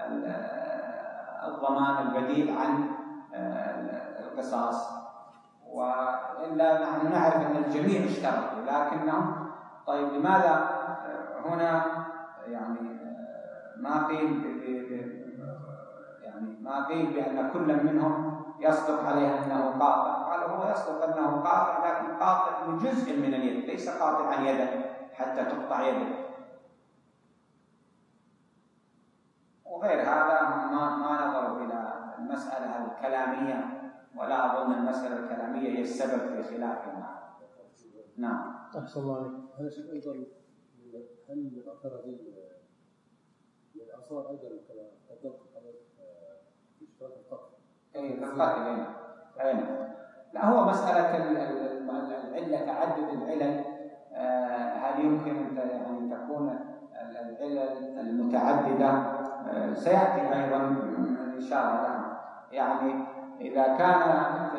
الضمان البديل عن القصاص. وإلا نحن نعرف أن الجميع اشتركوا، لكنهم طيب لماذا هنا يعني ما قيل بأن كل منهم يصدق عليه أنه قاطع؟ قال هو يصدق أنه قاطع، لكن قاطع لجزء من اليد، ليس قاطعا يده حتى تقطع يده. وغير هذا ما نظروا إلى المسألة الكلامية، ولا أظن المسألة الكلامية هي السبب في خلافهم. نعم. أحسن الله عليك. هذا شيء أيضا هل من أثر الآثار أيضا كما قدمت في اشتراك القتل؟ القتل أين؟ لا، هو مسألة العلة، تعدد العلل، هل يمكن أن تكون العلل المتعددة؟ سيأتي أيضا إشارة لها. يعني إذا كانت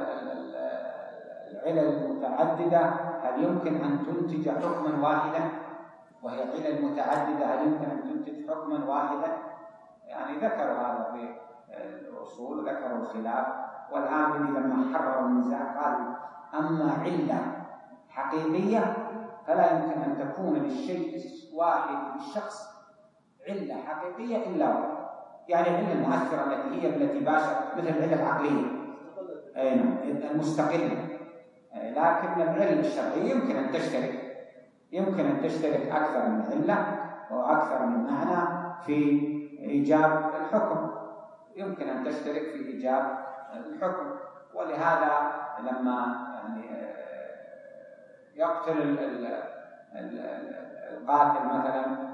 العلل متعددة هل يمكن أن تنتج حكما واحدا؟ وهي علل متعددة هل يمكن أن تنتج حكما واحدا؟ يعني ذكروا هذا في الأصول، ذكروا الخلاف. والآمدي لما حرر النزاع قال أما علة حقيقية فلا يمكن أن تكون للشيء واحد للشخص علة حقيقية إلا واحد، يعني العلة المؤثرة التي باشرة مثل العلة العقلية المستقلة. لكن العلة الشرعية يمكن أن تشترك أكثر من علة وأكثر من معنى في إيجاب الحكم، يمكن أن تشترك في إيجاب الحكم. ولهذا لما يعني يقتل القاتل مثلا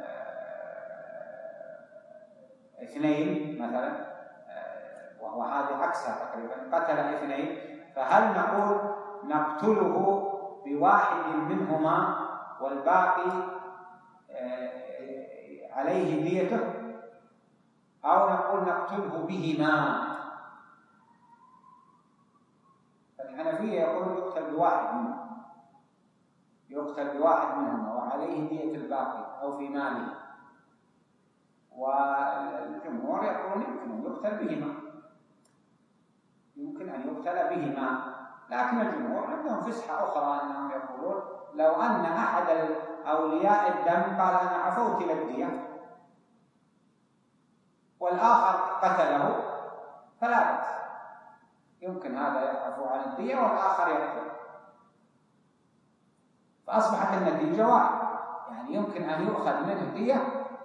2 مثلا، وهو هذه عكسها تقريبا، قتل 2، فهل نقول نقتله بواحد منهما والباقي عليه ديته، أو نقول نقتله بهما؟ الحنفية يقول يقتل بواحد منهما وعليه دية الباقي أو في ماله، والجمهور يقولون يمكن أن يقتل بهما. لكن الجمهور عندهم فسحة أخرى، أنهم يقولون لو أن أحد أولياء الدم قال أنا عفوت للدية والآخر قتله فلا بأس، يمكن هذا يعفو عن الدية والآخر يقتل، فأصبحت النتيجة واحد، يعني يمكن أن يؤخذ منه الدية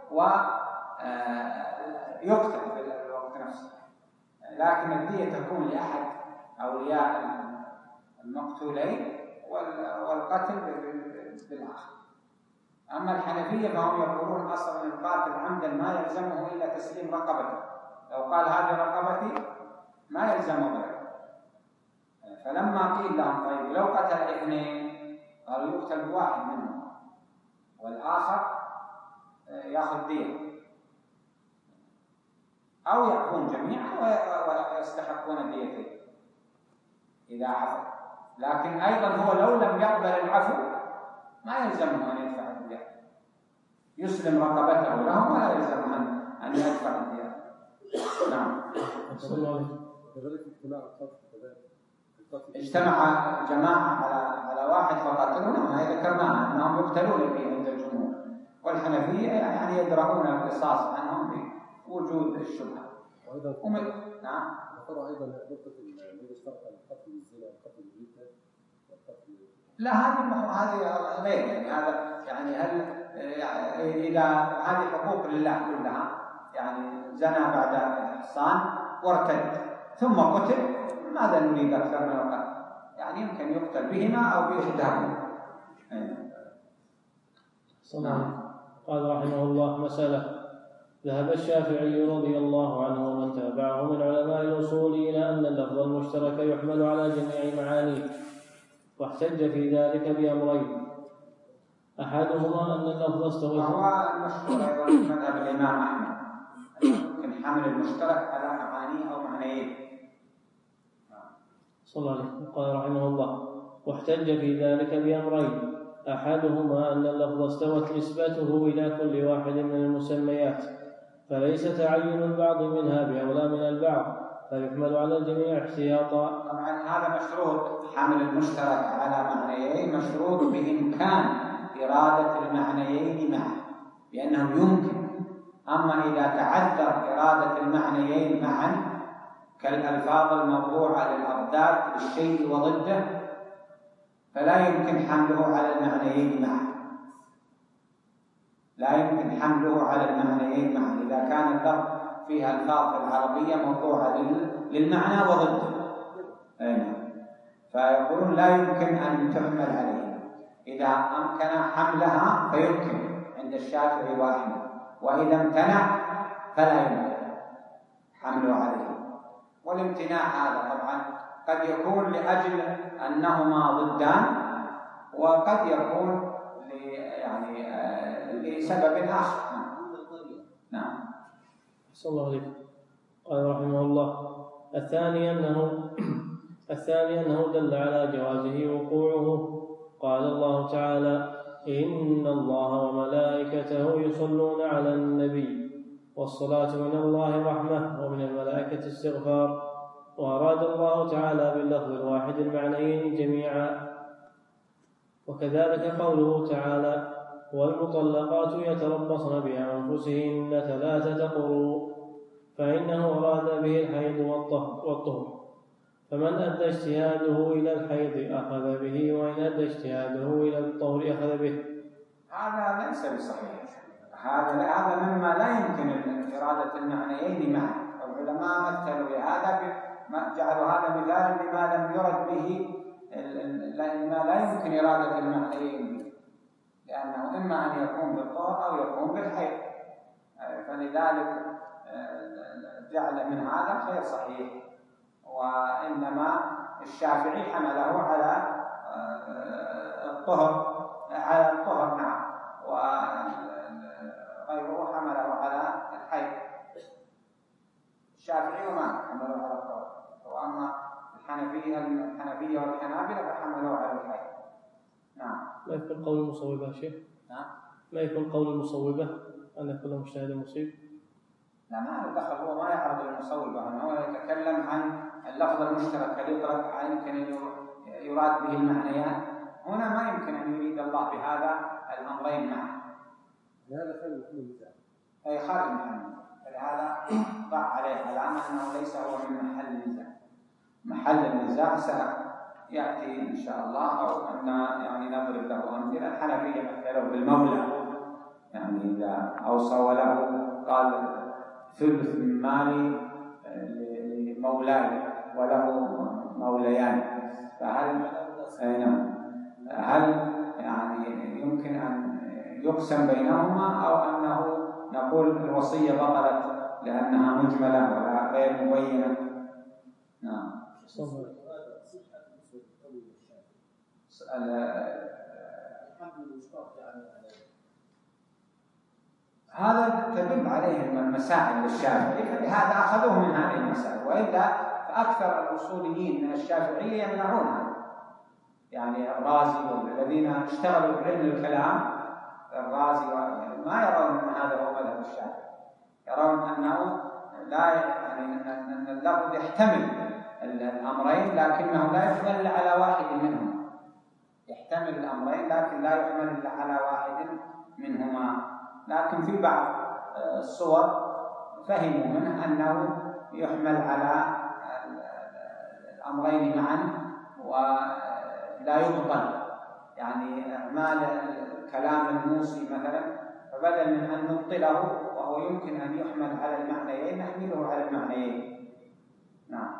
ويقتل في الوقت نفسه، لكن الدية تكون لأحد أولياء المقتولين والقتل بالآخر. أما الحنفية فهم يقولون أصلا القاتل عمدا ما يلزمه إلا تسليم رقبته، لو قال هذه رقبتي ما يلزمه غيره. فلما قيل لهم طيب لو قتل 2 قالوا يقتل بواحد منهم والآخر يأخذ دية، أو يعفون جميعا ويستحقون الديتين إذا عفوا. لكن أيضا هو لو لم يقبل العفو ما يلزمه أن يدفع الدية، يسلم رقبته لهم ولا يلزمه أن يدفع الدية. نعم. كذلك اجتمع جماعة على واحد فقاتلوا، هذا ذكرناها أنهم يقتلون به عند الجمهور، والحنفية يعني يدرؤون القصاص عنهم بوجود الشبهة. نعم. ذكروا أيضا نقطة الذي اشترط القتل بالزنا والقتل بالردة والقتل. لا، هذه غير، يعني هذا يعني هل إذا هذه حقوق لله كلها، يعني زنى بعد الإحصان وارتد ثم قتل، ماذا نريد أكثر من القتل؟ يعني يمكن يقتل بهما أو بإحداهما. قال رحمه الله: مسألة. ذهب الشافعي رضي الله عنه ومن تابعه من علماء الأصول إلى أن اللفظ المشترك يحمل على جميع معانيه، واحتج في ذلك بأمرين: أحدهما أن اللفظ استوى. وهو المشهور أيضا في مذهب الإمام أحمد يمكن حمل المشترك على معاني أو معنيين. صلى الله عليه وسلم. قال رحمه الله: واحتج في ذلك بأمرين: أحدهما أن اللفظ استوت نسبته إلى كل واحد من المسميات، فليس تعين البعض منها بأولى من البعض، فيحمل على الجميع احتياطا. طبعا هذا مشروط، حمل المشترك على معنيين مشروط بإمكان إرادة المعنيين معا، لأنه يمكن. أما إذا تعذر إرادة المعنيين معا كالألفاظ الموضوعة للأضداد للشيء وضده فلا يمكن حمله على المعنيين معا، لا يمكن حمله على المعنيين معا إذا كان اللفظ فيها ألفاظ العربية موضوعة للمعنى وضده. فيقولون لا يمكن أن تحمل عليه. إذا أمكن حملها فيمكن عند الشافعي وأحمد، وإذا امتنع فلا يمكن حمله عليه. والامتناع هذا طبعا قد يكون لأجل أنهما ضدان، وقد يكون لسبب آخر. نعم. صلى الله عليه وسلم. قال رحمه الله: الثاني أنه دل على جوازه وقوعه. قال الله تعالى: إن الله وملائكته يصلون على النبي، والصلاة من الله رحمة ومن الملائكة استغفار. وأراد الله تعالى باللفظ الواحد المعنيين جميعا. وكذلك قوله تعالى: والمطلقات يتربصن بأنفسهن 3 قروء، فإنه أراد به الحيض والطهر، فمن أدى اجتهاده إلى الحيض أخذ به، وإن أدى اجتهاده إلى الطهر أخذ به. هذا ليس بصحيح. هذا مما لا يمكن إرادة المعنيين معا. العلماء مثلوا لهذا جعلوا هذا مثالا لما لم يرد به، ما لا يمكن إرادة المعنيين به، لأنه إما أن يكون بالطهر أو يكون بالحيض، فلذلك جعل من هذا غير صحيح. وإنما الشافعي حمله على الطهر نعم، وغيره حمله على الحيض. الشافعي وما حمله على الطهر، وأما الحنفية والحنابلة فحملوا على الحيض. نعم. ما يكون قول المصوبة يا شيخ؟ ما يكون قول المصوبة أن كل مجتهد مصيب؟ لا، ما له دخل، هو ما يعرض المصوبة، هو يتكلم عن اللفظ المشترك الذي يمكن أن يراد به المعنيان. هنا ما يمكن أن يريد الله بهذا الأمرين معا. هذا خارج محل النزاع. أي خارج محل النزاع، فلهذا ضع عليه علامة أنه ليس هو من محل النزاع. محل النزاع سيأتي إن شاء الله، أو أن نضرب له أمثلة. الحنفية مثلوا بالمولى، إذا أوصى وله قال ثلث من مالي لمولاي وله موليان، هل يمكن أن يقسم بينهما، أو أنه نقول الوصية بطلت لأنها مجملة ولا غير مبينة؟ نعم. هذا تدل عليه المسائل للشافعي، فلهذا أخذوه من هذه المسائل، وإلا فأكثر الأصوليين من الشافعية يمنعونها. الرازي والذين اشتغلوا بعلم الكلام، الرازي ما يرون أن هذا هو مذهب الشافعي، يرون أنه لا أن اللفظ يحتمل الأمرين لكنه لا يحمل على واحد منهما، يحتمل الأمرين لكن لا يحمل على واحد منهما. لكن في بعض الصور فهموا منه أنه يحمل على الأمرين معا ولا يبطل، إعمال كلام الموصي مثلا، فبدل من أن نبطله وهو يمكن أن يحمل على المعنيين نحمله على المعنيين. نعم.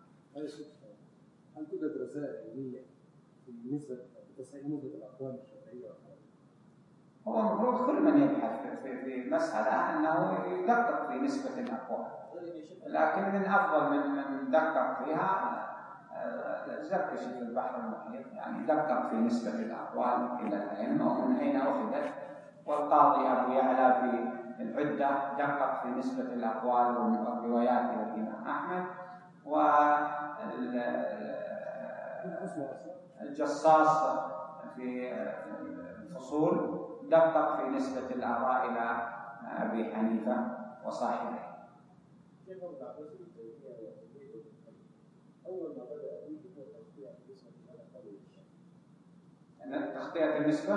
هل توجد رسائل علمية بالنسبة لتصحيح نسبة الأقوال الشافعية؟ هو المفروض كل من يبحث في مسألة أنه يدقق في نسبة الأقوال، لكن من أفضل من دقق فيها الزركشي في البحر المحيط يعني دقق في نسبة الأقوال إلى الأئمة ومن أين أخذت، والقاضي أبو يعلى في العدة دقق في نسبة الأقوال والروايات إلى الإمام أحمد، والجصاص في الفصول دقق في نسبة الآراء إلى أبي حنيفة وصاحبه. أول ما بدأ فيه هو تخطية النسبة على قول الشافعي. تخطية النسبة؟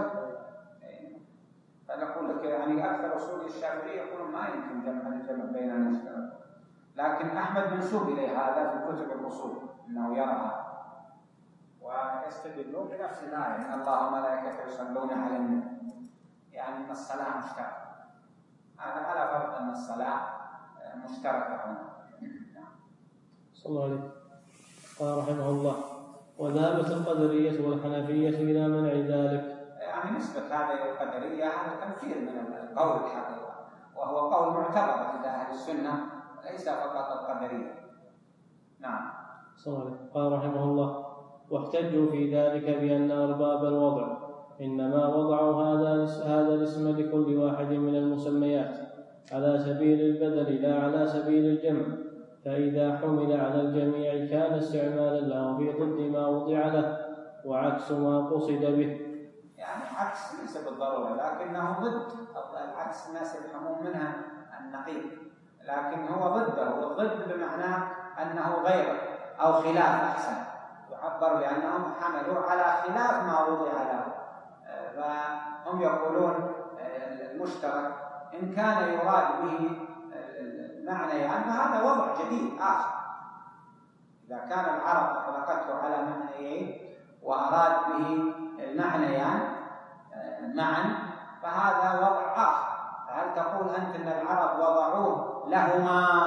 فنقول لك يعني أكثر أصول الشافعية يقولون ما يمكن الجمع بين المشترك، لكن أحمد منسوب إليه هذا في كتب الأصول أنه يرى ويستدلون بنفس الآية إن الله وملائكته يصلون على النبي، يعني أن الصلاة مشتركة. هذا على فرض أن الصلاة مشتركة هنا. صلى الله عليه. قال رحمه الله: وذهبت القدرية والحنفية إلى منع ذلك. يعني نسبة هذه القدرية هذا تنفير من القول الحقيقة، وهو قول معتبر عند أهل السنة ليس فقط القدرية. نعم. صلى الله عليه. قال رحمه الله: واحتجوا في ذلك بأن أرباب الوضع إنما وضعوا هذا الاسم لكل واحد من المسميات على سبيل البدل لا على سبيل الجمع، فإذا حمل على الجميع كان استعمالا له في ضد ما وضع له وعكس ما قصد به. يعني عكس ليس بالضرورة لكنه ضد، العكس الناس يفهمون منها النقيض، لكن هو ضده، والضد بمعنى أنه غيره أو خلاف أحسن، يعبر لأنهم حملوا على خلاف ما وضع له. فهم يقولون المشترك إن كان يراد به المعنى يعني فهذا وضع جديد آخر. إذا كان العرب أطلقته على معنيين وأراد به المعنيان معا فهذا وضع آخر. فهل تقول أنت أن العرب وضعوه لهما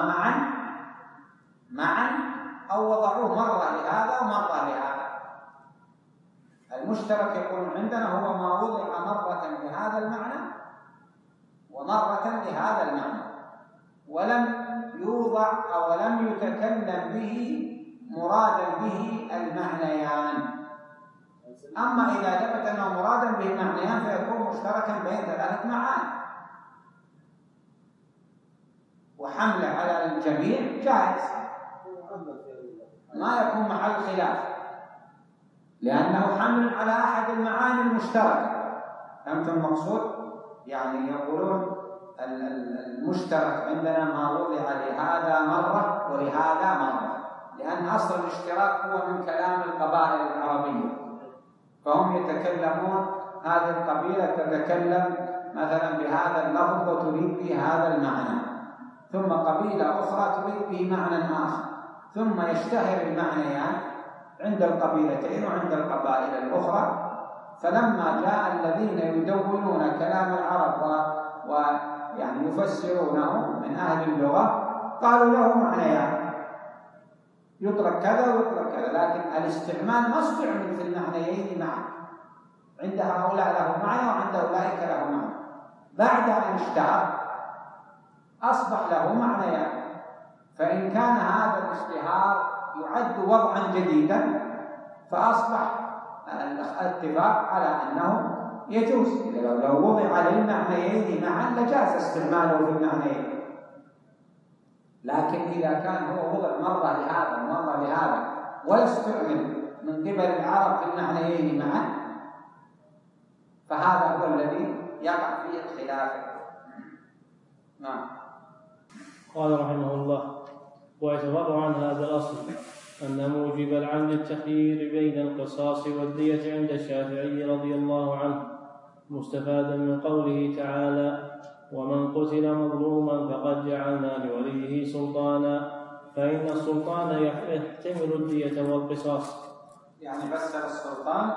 معا أو وضعوه مرة لهذا ومرة لهذا؟ المشترك يكون عندنا هو ما وضع مرة لهذا المعنى ومرة لهذا المعنى، ولم يوضع أو لم يتكلم به مرادا به المعنيان. أما إذا ثبت أنه مرادا به المعنيان فيكون مشتركا بين ثلاثة معاني، وحمله على الجميع جائز ما يكون محل خلاف، لأنه حمل على أحد المعاني المشتركة. فهمتم المقصود؟ يعني يقولون المشترك عندنا ما وضع لهذا مرة ولهذا مرة، لأن أصل الاشتراك هو من كلام القبائل العربية، فهم يتكلمون هذه القبيلة تتكلم مثلا بهذا اللفظ وتريد به هذا المعنى، ثم قبيلة أخرى تريد به معنى آخر، ثم يشتهر المعنيان عند القبيلتين وعند القبائل الأخرى. فلما جاء الذين يدونون كلام العرب ويعني يفسرونه من أهل اللغة قالوا له معنيان، يطلق كذا ويطلق كذا، لكن الاستعمال ما استعمل في المعنيين معا، عند هؤلاء له معنى وعند أولئك له معنى. بعد أن اشتهر أصبح له معنيان، فإن كان هذا الاشتهار يعد وضعا جديدا فأصبح الاتفاق على أنه يجوز، لو وضع للمعنيين معا لجاز استعماله في المعنيين. لكن إذا كان هو وضع مرة لهذا ومرة لهذا ويستعمل من قبل العرب في المعنيين معا فهذا هو الذي يقع فيه الخلاف. نعم. قال رحمه الله: ويتفرع عن هذا الأصل أن موجب العمد التخيير بين القصاص والدية عند الشافعي رضي الله عنه، مستفادا من قوله تعالى: ومن قتل مظلوما فقد جعلنا لوليه سلطانا، فإن السلطان يحتمل الدية والقصاص. يعني فسر السلطان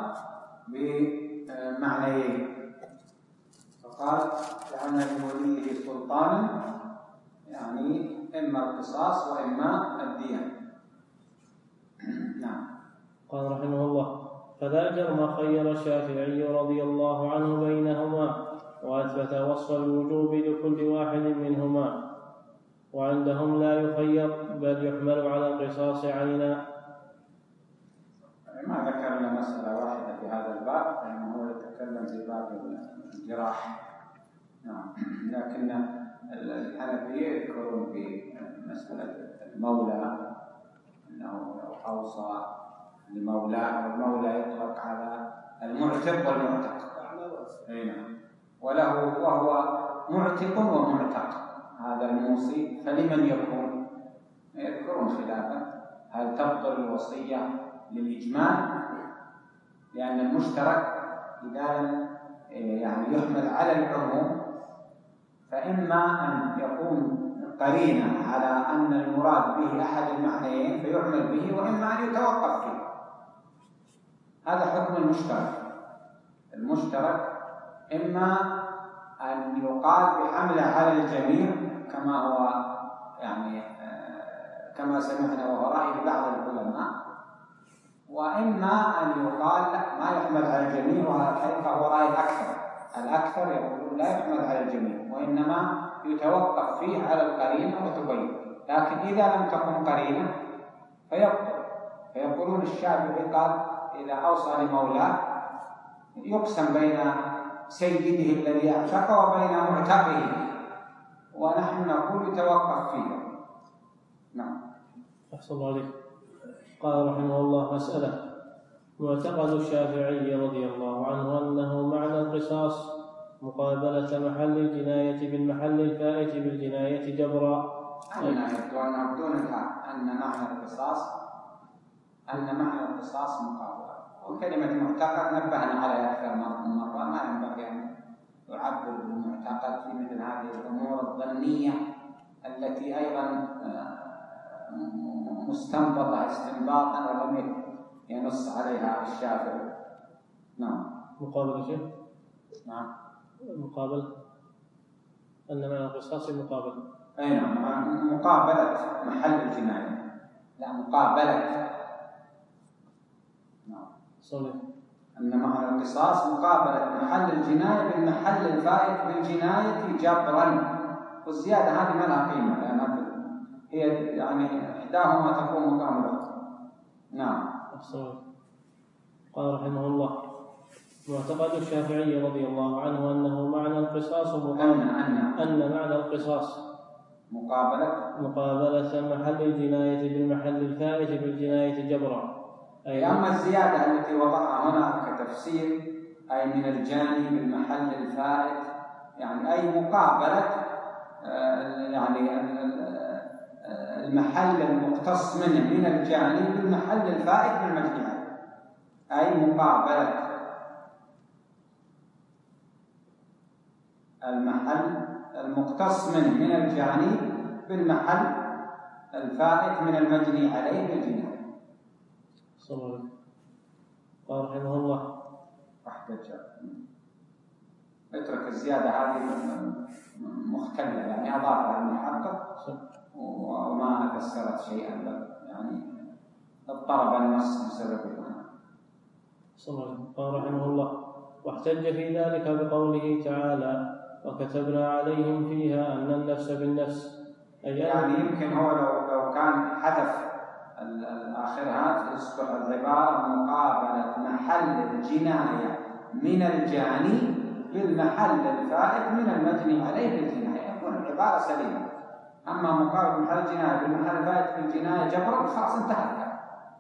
بمعنيين، فقال جعلنا لوليه سلطانا يعني إما القصاص وإما الدية. نعم. قال رحمه الله: فذا جرم خير الشافعي رضي الله عنه بينهما، وأثبت وصف الوجوب لكل واحد منهما، وعندهم لا يخير بل يحمل على القصاص عينا. نتكلم في باب الجراح. نعم. لكن الحنفية يذكرون في مسألة المولى أنه لو أوصى لمولاه، المولى يطلق على المعتق والمعتق. وهو معتق ومعتق، هذا الموصي فلمن يكون؟ يذكرون خلافا، هل تبطل الوصية للإجمال؟ لأن المشترك إذا لم يعني يحمل على العموم فإما أن يكون قرينة على أن المراد به أحد المعنيين فيعمل به، وإما أن يتوقف فيه. هذا حكم المشترك. المشترك إما أن يقال بحمله على الجميع كما هو يعني كما سمعنا وهو رأي بعض العلماء، وإما أن يقال لا، ما يحمل على الجميع، وهذا الحقيقة هو رأي الأكثر يقولون لا يحمل على الجميع، وإنما يتوقف فيه على القرينة وتبين. لكن إذا لم تكن قرينة فيبطل. فيقولون الشافعي قال إذا أوصى لمولاه يقسم بين سيده الذي أعتق وبين معتقه، ونحن نقول يتوقف فيه. نعم. أحسن الله عليك. قال رحمه الله: مسألة: معتقد الشافعي رضي الله عنه أنه معنى القصاص مقابلة محل الجناية بالمحل الفائت بالجناية جبرا. بدون الحال أن معنى القصاص مقابلة. وكلمة معتقد نبهنا على أكثر من مرة، ما ينبغي أن يعبر بالمعتقد في مثل هذه الأمور الظنية التي أيضا مستنبطة استنباطا ولم ينص عليها الشافعي. نعم. مقابل شيء؟ نعم. مقابل أن معنى القصاص مقابل. أي نعم، مقابلة محل الجناية، لا مقابلة. نعم. صحيح. أن معنى القصاص مقابلة محل الجناية بالمحل الفائت بالجناية جبرا. والزيادة هذه ما لها قيمة، لأنها هي يعني إحداهما تكون مقام الأخرى. نعم. صحيح. قال رحمه الله: معتقد الشافعي رضي الله عنه أنه معنى القصاص أن معنى القصاص مقابلة محل الجناية بالمحل الفائت بالجناية جبرا. أما الزيادة التي وضعها هنا كتفسير أي من الجاني بالمحل الفائت، يعني أي مقابلة يعني المحل المقتص منه من الجاني بالمحل الفائت بالمجني عليه، أي مقابلة المحل المقتص منه من الجاني بالمحل الفائت من المجني عليه بالجناية. صلى. قال رحمه الله: اترك الزيادة هذه مختلة، يعني أضافها المحقق وما فسرت شيئا، يعني اضطرب النص بسببها. صلى. قال رحمه الله: واحتج في ذلك بقوله تعالى: وكتبنا عليهم فيها أن النفس بالنفس. يعني يمكن هو لو كان حذف الآخرات تصبح العبارة مقابلة محل الجناية من الجاني بالمحل الفائت من المجني عليه بالجناية، يكون العبارة سليمة. أما مقابلة محل الجناية بالمحل الفائت بالجناية جبرا خلاص انتهت.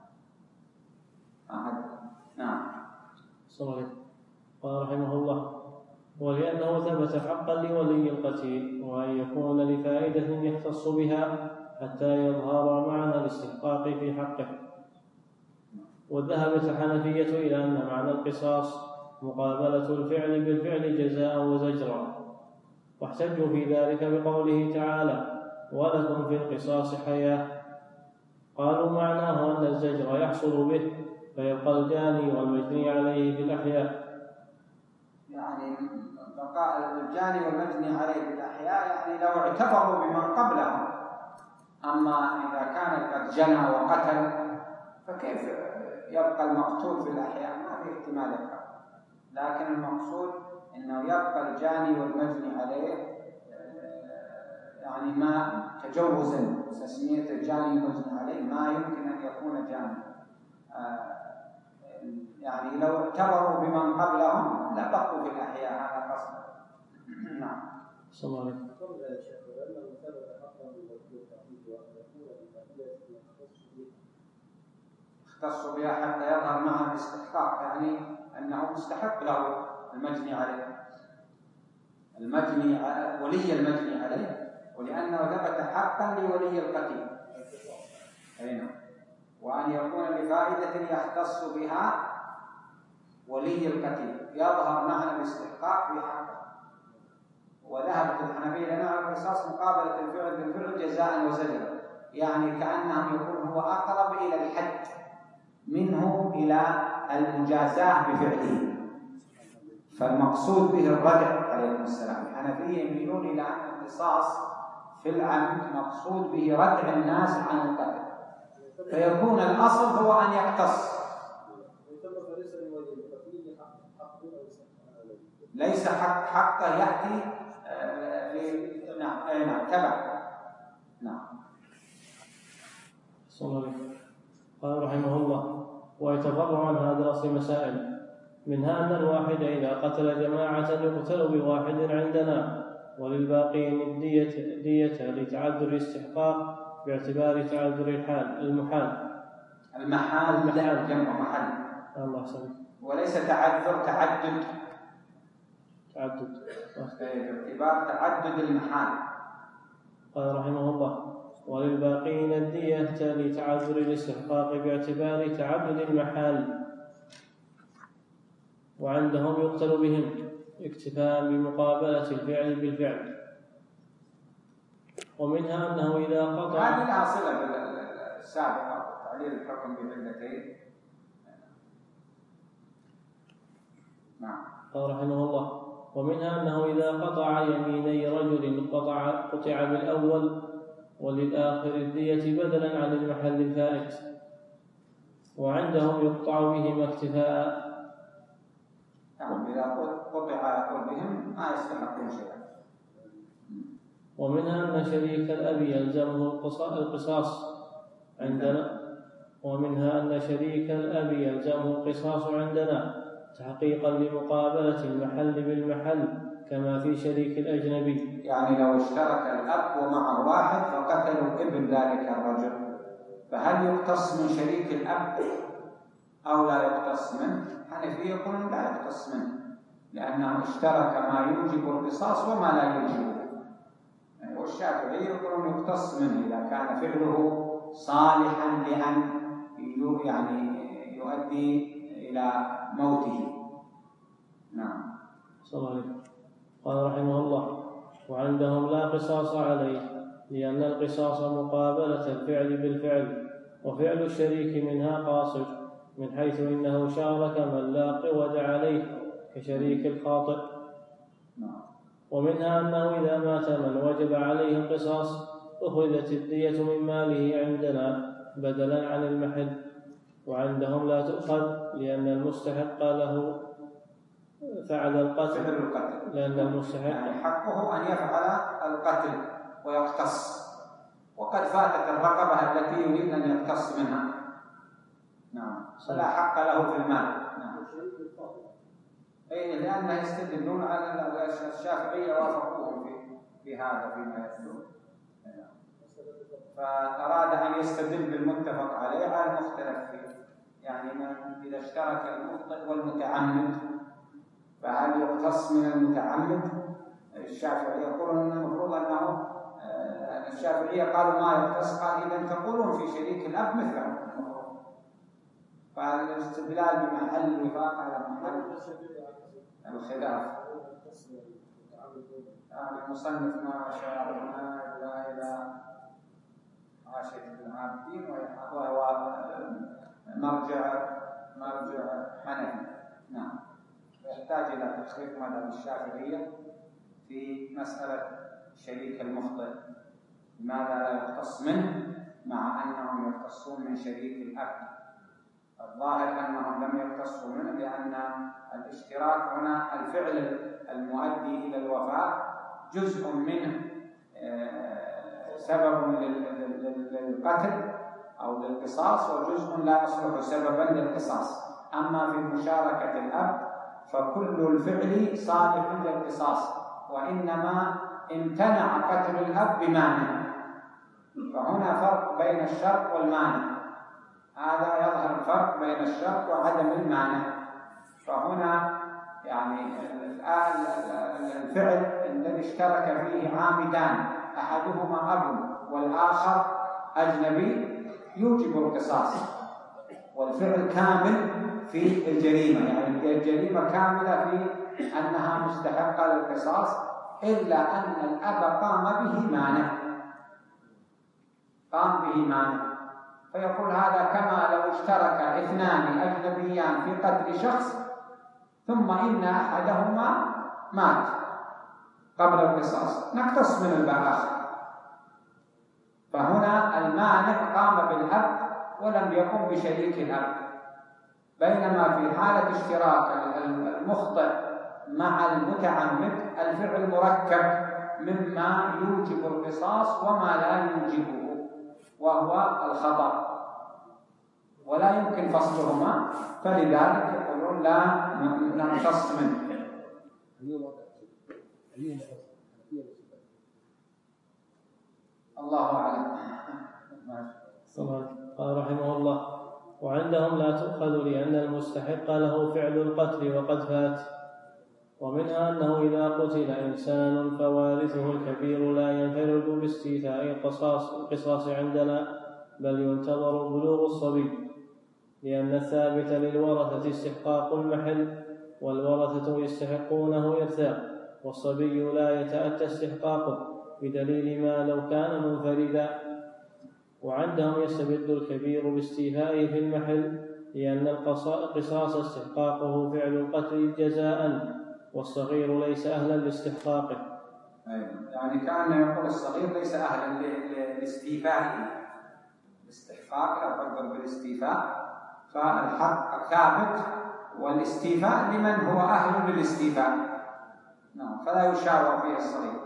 نعم. صحيح. قال رحمه الله: ولأنه ثبت حقا لولي القتيل، وأن يكون لفائدة يختص بها حتى يظهر معنى الاستحقاق في حقه. وذهبت الحنفية إلى أن معنى القصاص مقابلة الفعل بالفعل جزاء وزجرا، واحتجوا في ذلك بقوله تعالى: ولكم في القصاص حياة. قالوا معناه أن الزجر يحصل به فيبقى الجاني والمجني عليه في الأحياء. يعني بقاء الجاني والمجني عليه في الأحياء يعني لو اعتبروا بمن قبله. أما إذا كان قد جنى وقتل فكيف يبقى المقتول في الأحياء؟ ما في احتمال يبقى. لكن المقصود أنه يبقى الجاني والمجني عليه، يعني ما تجوزا تسمية الجاني والمجني عليه ما يمكن أن يكون جاني يعني لو اعتبروا بمن قبلهم لبقوا في الأحياء، هذا قصد. نعم. صلى الله عليه وسلم. اختص بها حتى يظهر معها الاستحقاق، يعني أنه مستحق له المجني عليه، ولي المجني عليه، ولأنه ثبت حقا لولي القتيل. وأن يكون لفائدة يختص بها ولي القتيل يظهر معنى الاستحقاق في حقه. وذهبت الحنفية لنا القصاص مقابلة الفعل بالفعل جزاء وزجرا، يعني كأنهم يقولون هو أقرب إلى الحد منه إلى المجازاة بفعله، فالمقصود به الردع عليه السلام. الحنفية يميلون إلى أن القصاص في العمد مقصود به ردع الناس عن القتل، فيكون الأصل هو أن يقتص، ليس حقه يأتي نعم تبع. نعم. صلى الله عليه وسلم. قال رحمه الله: ويتفرع عن هذا الأصل مسائل، منها أن الواحد إذا قتل جماعة يقتل بواحد عندنا، وللباقين الدية لتعذر الاستحقاق باعتبار تعذر المحال جمع محل. الله سبحانه. وليس تعذر تعدد باعتبار تعدد المحال. قال رحمه الله: وللباقين الدية لتعذر الاستحقاق باعتبار تعدد المحال، وعندهم يقتل بهم اكتفاء بمقابلة الفعل بالفعل. ومنها أنه إذا قطع، هذه لها صلة بالسابقة، تعليل الحكم بعلتين. نعم. قال رحمه الله: ومنها أنه إذا قطع يميني رجل قطع بالأول وللآخر الدية بدلا عن المحل الفائت، وعندهم يقطع بهم اكتفاء. إذا قطع بهم ما يستحقون شيئا. ومنها أن شريك الأب يلزمه القصاص عندنا، ومنها أن شريك الأب يلزمه القصاص عندنا تحقيقا لمقابلة المحل بالمحل كما في شريك الأجنبي. يعني لو اشترك الأب ومع واحد فقتلوا ابن ذلك الرجل، فهل يقتص من شريك الأب أو لا يقتص منه؟ الحنفية يقولون لا يقتص منه، لأنه اشترك ما يوجب القصاص وما لا يوجبه. والشافعي يقولون يقتص منه إذا كان فعله صالحا لأن يؤدي إلى موته. نعم. صلى الله عليه وسلم. قال رحمه الله: وعندهم لا قصاص عليه، لأن القصاص مقابلة الفعل بالفعل، وفعل الشريك منها قاصر، من حيث إنه شارك من لا قود عليه كشريك الخاطئ. ومنها أنه إذا مات من وجب عليه القصاص أخذت الدية من ماله عندنا بدلا عن المحل، وعندهم لا تؤخذ لأن المستحق له فعل القتل، لأن المستحق يعني حقه أن يفعل القتل ويقتص، وقد فاتت الرقبة التي يريد أن يقتص منها. نعم. فلا حق له في المال. نعم. لأنه يستدلون على الشافعية وافقوهم في هذا فيما يتلون، فأراد أن يستدل بالمتفق عليه على المختلف فيه. يعني إذا اشترك المخطئ والمتعمد فهل يقتص من المتعمد؟ الشافعية يقولون المفروض أنه الشافعية قالوا ما يقتص، قال إذا تقولون في شريك الأب مثله، فالاستدلال بمحل الوفاق على محل الخلاف. المصنف ما شاء الله إلى عاشرة العابدين، وهو مرجع حنفي. نعم. يحتاج إلى تخريج مذهب الشافعية في مسألة شريك المخطئ، لماذا لا يقتص منه مع أنهم يقتصون من شريك الأب؟ الظاهر أنهم لم يقتصوا منه لأن الاشتراك هنا الفعل المؤدي إلى الوفاة جزء منه سبب للقتل أو للقصاص، وجزء لا يصلح سببا للقصاص، أما في مشاركة الأب فكل الفعل صالح للقصاص، وإنما امتنع قتل الأب بمانع، فهنا فرق بين الشرط والمانع، هذا يظهر الفرق بين الشرط وعدم المانع. فهنا يعني الفعل الذي اشترك فيه عامدان أحدهما أب والآخر أجنبي يوجب القصاص، والفعل كامل في الجريمة، يعني الجريمة كاملة في أنها مستحقة للقصاص، إلا أن الأب قام به مانع، فيقول هذا كما لو اشترك اثنان أجنبيان في قتل شخص ثم إن أحدهما مات قبل القصاص، نقتص من الآخر. فهنا المانع قام بالأب ولم يقم بشريك الأب، بينما في حالة اشتراك المخطئ مع المتعمد الفعل مركب مما يوجب القصاص وما لا يوجبه، وهو الخطأ، ولا يمكن فصلهما، فلذلك يقولون لا نقتص منه. الله أعلم. قال رحمه الله: وعندهم لا تؤخذ لأن المستحق له فعل القتل وقد فات. ومنها أنه إذا قتل إنسان فوارثه الكبير لا ينفرد باستيفاء القصاص عندنا، بل ينتظر بلوغ الصبي، لأن الثابت للورثة استحقاق المحل، والورثة يستحقونه إرثا، والصبي لا يتأتى استحقاقه بدليل ما لو كان منفردا. وعندهم يستبد الكبير باستيفائه في المحل، لأن القصاص استحقاقه فعل القتل جزاء، والصغير ليس أهلا لاستحقاقه. يعني كأنه يقول الصغير ليس أهلا لاستيفائه، الاستحقاق لا تقدر بالاستيفاء، فالحق ثابت، والاستيفاء لمن هو أهل للاستيفاء، فلا يشاور فيه الصغير.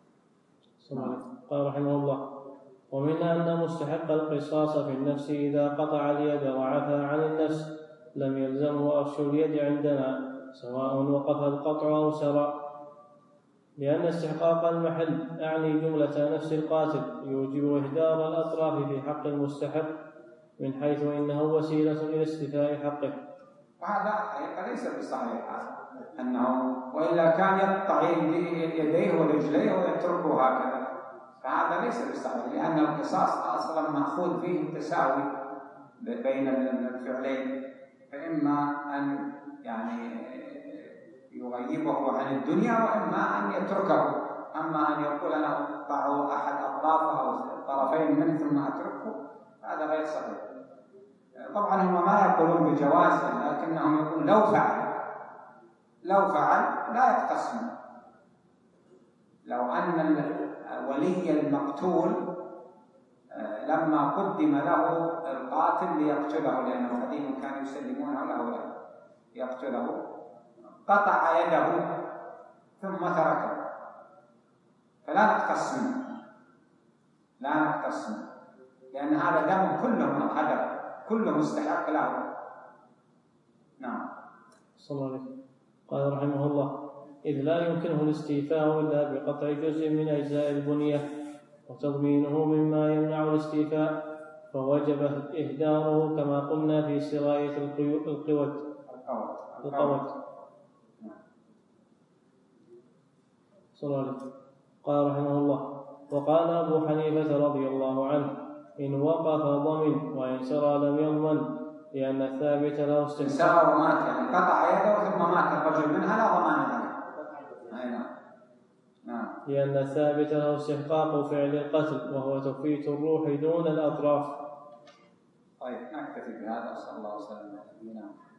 قال رحمه الله: ومنها أن مستحق القصاص في النفس إذا قطع اليد وعفى عن النفس لم يلزمه أفش اليد عندنا، سواء وقف القطع أو سرى، لأن استحقاق المحل أعني جملة نفس القاتل يوجب إهدار الأطراف في حق المستحق، من حيث إنه وسيلة إلى استيفاء حقه. وهذا ليس بصحيح أنه، وإلا كان يقطع يديه ورجليه ويتركه هكذا، فهذا ليس بصحيح، لأن القصاص أصلا مأخوذ فيه التساوي بين الفعلين، فإما أن يعني يغيبه عن الدنيا، وإما أن يتركه. أما أن يقول أنا أقطع أحد أطرافه أو طرفين منه ثم أتركه، هذا غير صحيح. طبعا هم ما يقولون بجواز، لكنهم يقولون لو فعل لا يقتص منه. لو أن ولي المقتول لما قدم له القاتل ليقتله، لأنه قديم كانوا يسلمونه له يقتله، قطع يده ثم تركه، فلا نقتص منه، لأن هذا دم كله من الهدر، كله مستحق له. نعم. صلى الله عليه وسلم. قال رحمه الله: إذ لا يمكنه الاستيفاء إلا بقطع جزء من أجزاء البنية وتضمينه مما يمنع الاستيفاء، فوجب إهداره كما قلنا في سراية القوت. قال رحمه الله: وقال أبو حنيفة رضي الله عنه: إن وقف ضمن وإن سرى لم يضمن، لأن الثابت له استحقاق. سرى ومات، يعني قطع يده ثم مات الرجل منها، لا ضمان عليه. لأن الثابت له استحقاق فعل القتل، وهو تفويت الروح دون الأطراف. طيب نكتفي بهذا، صلى الله عليه وسلم.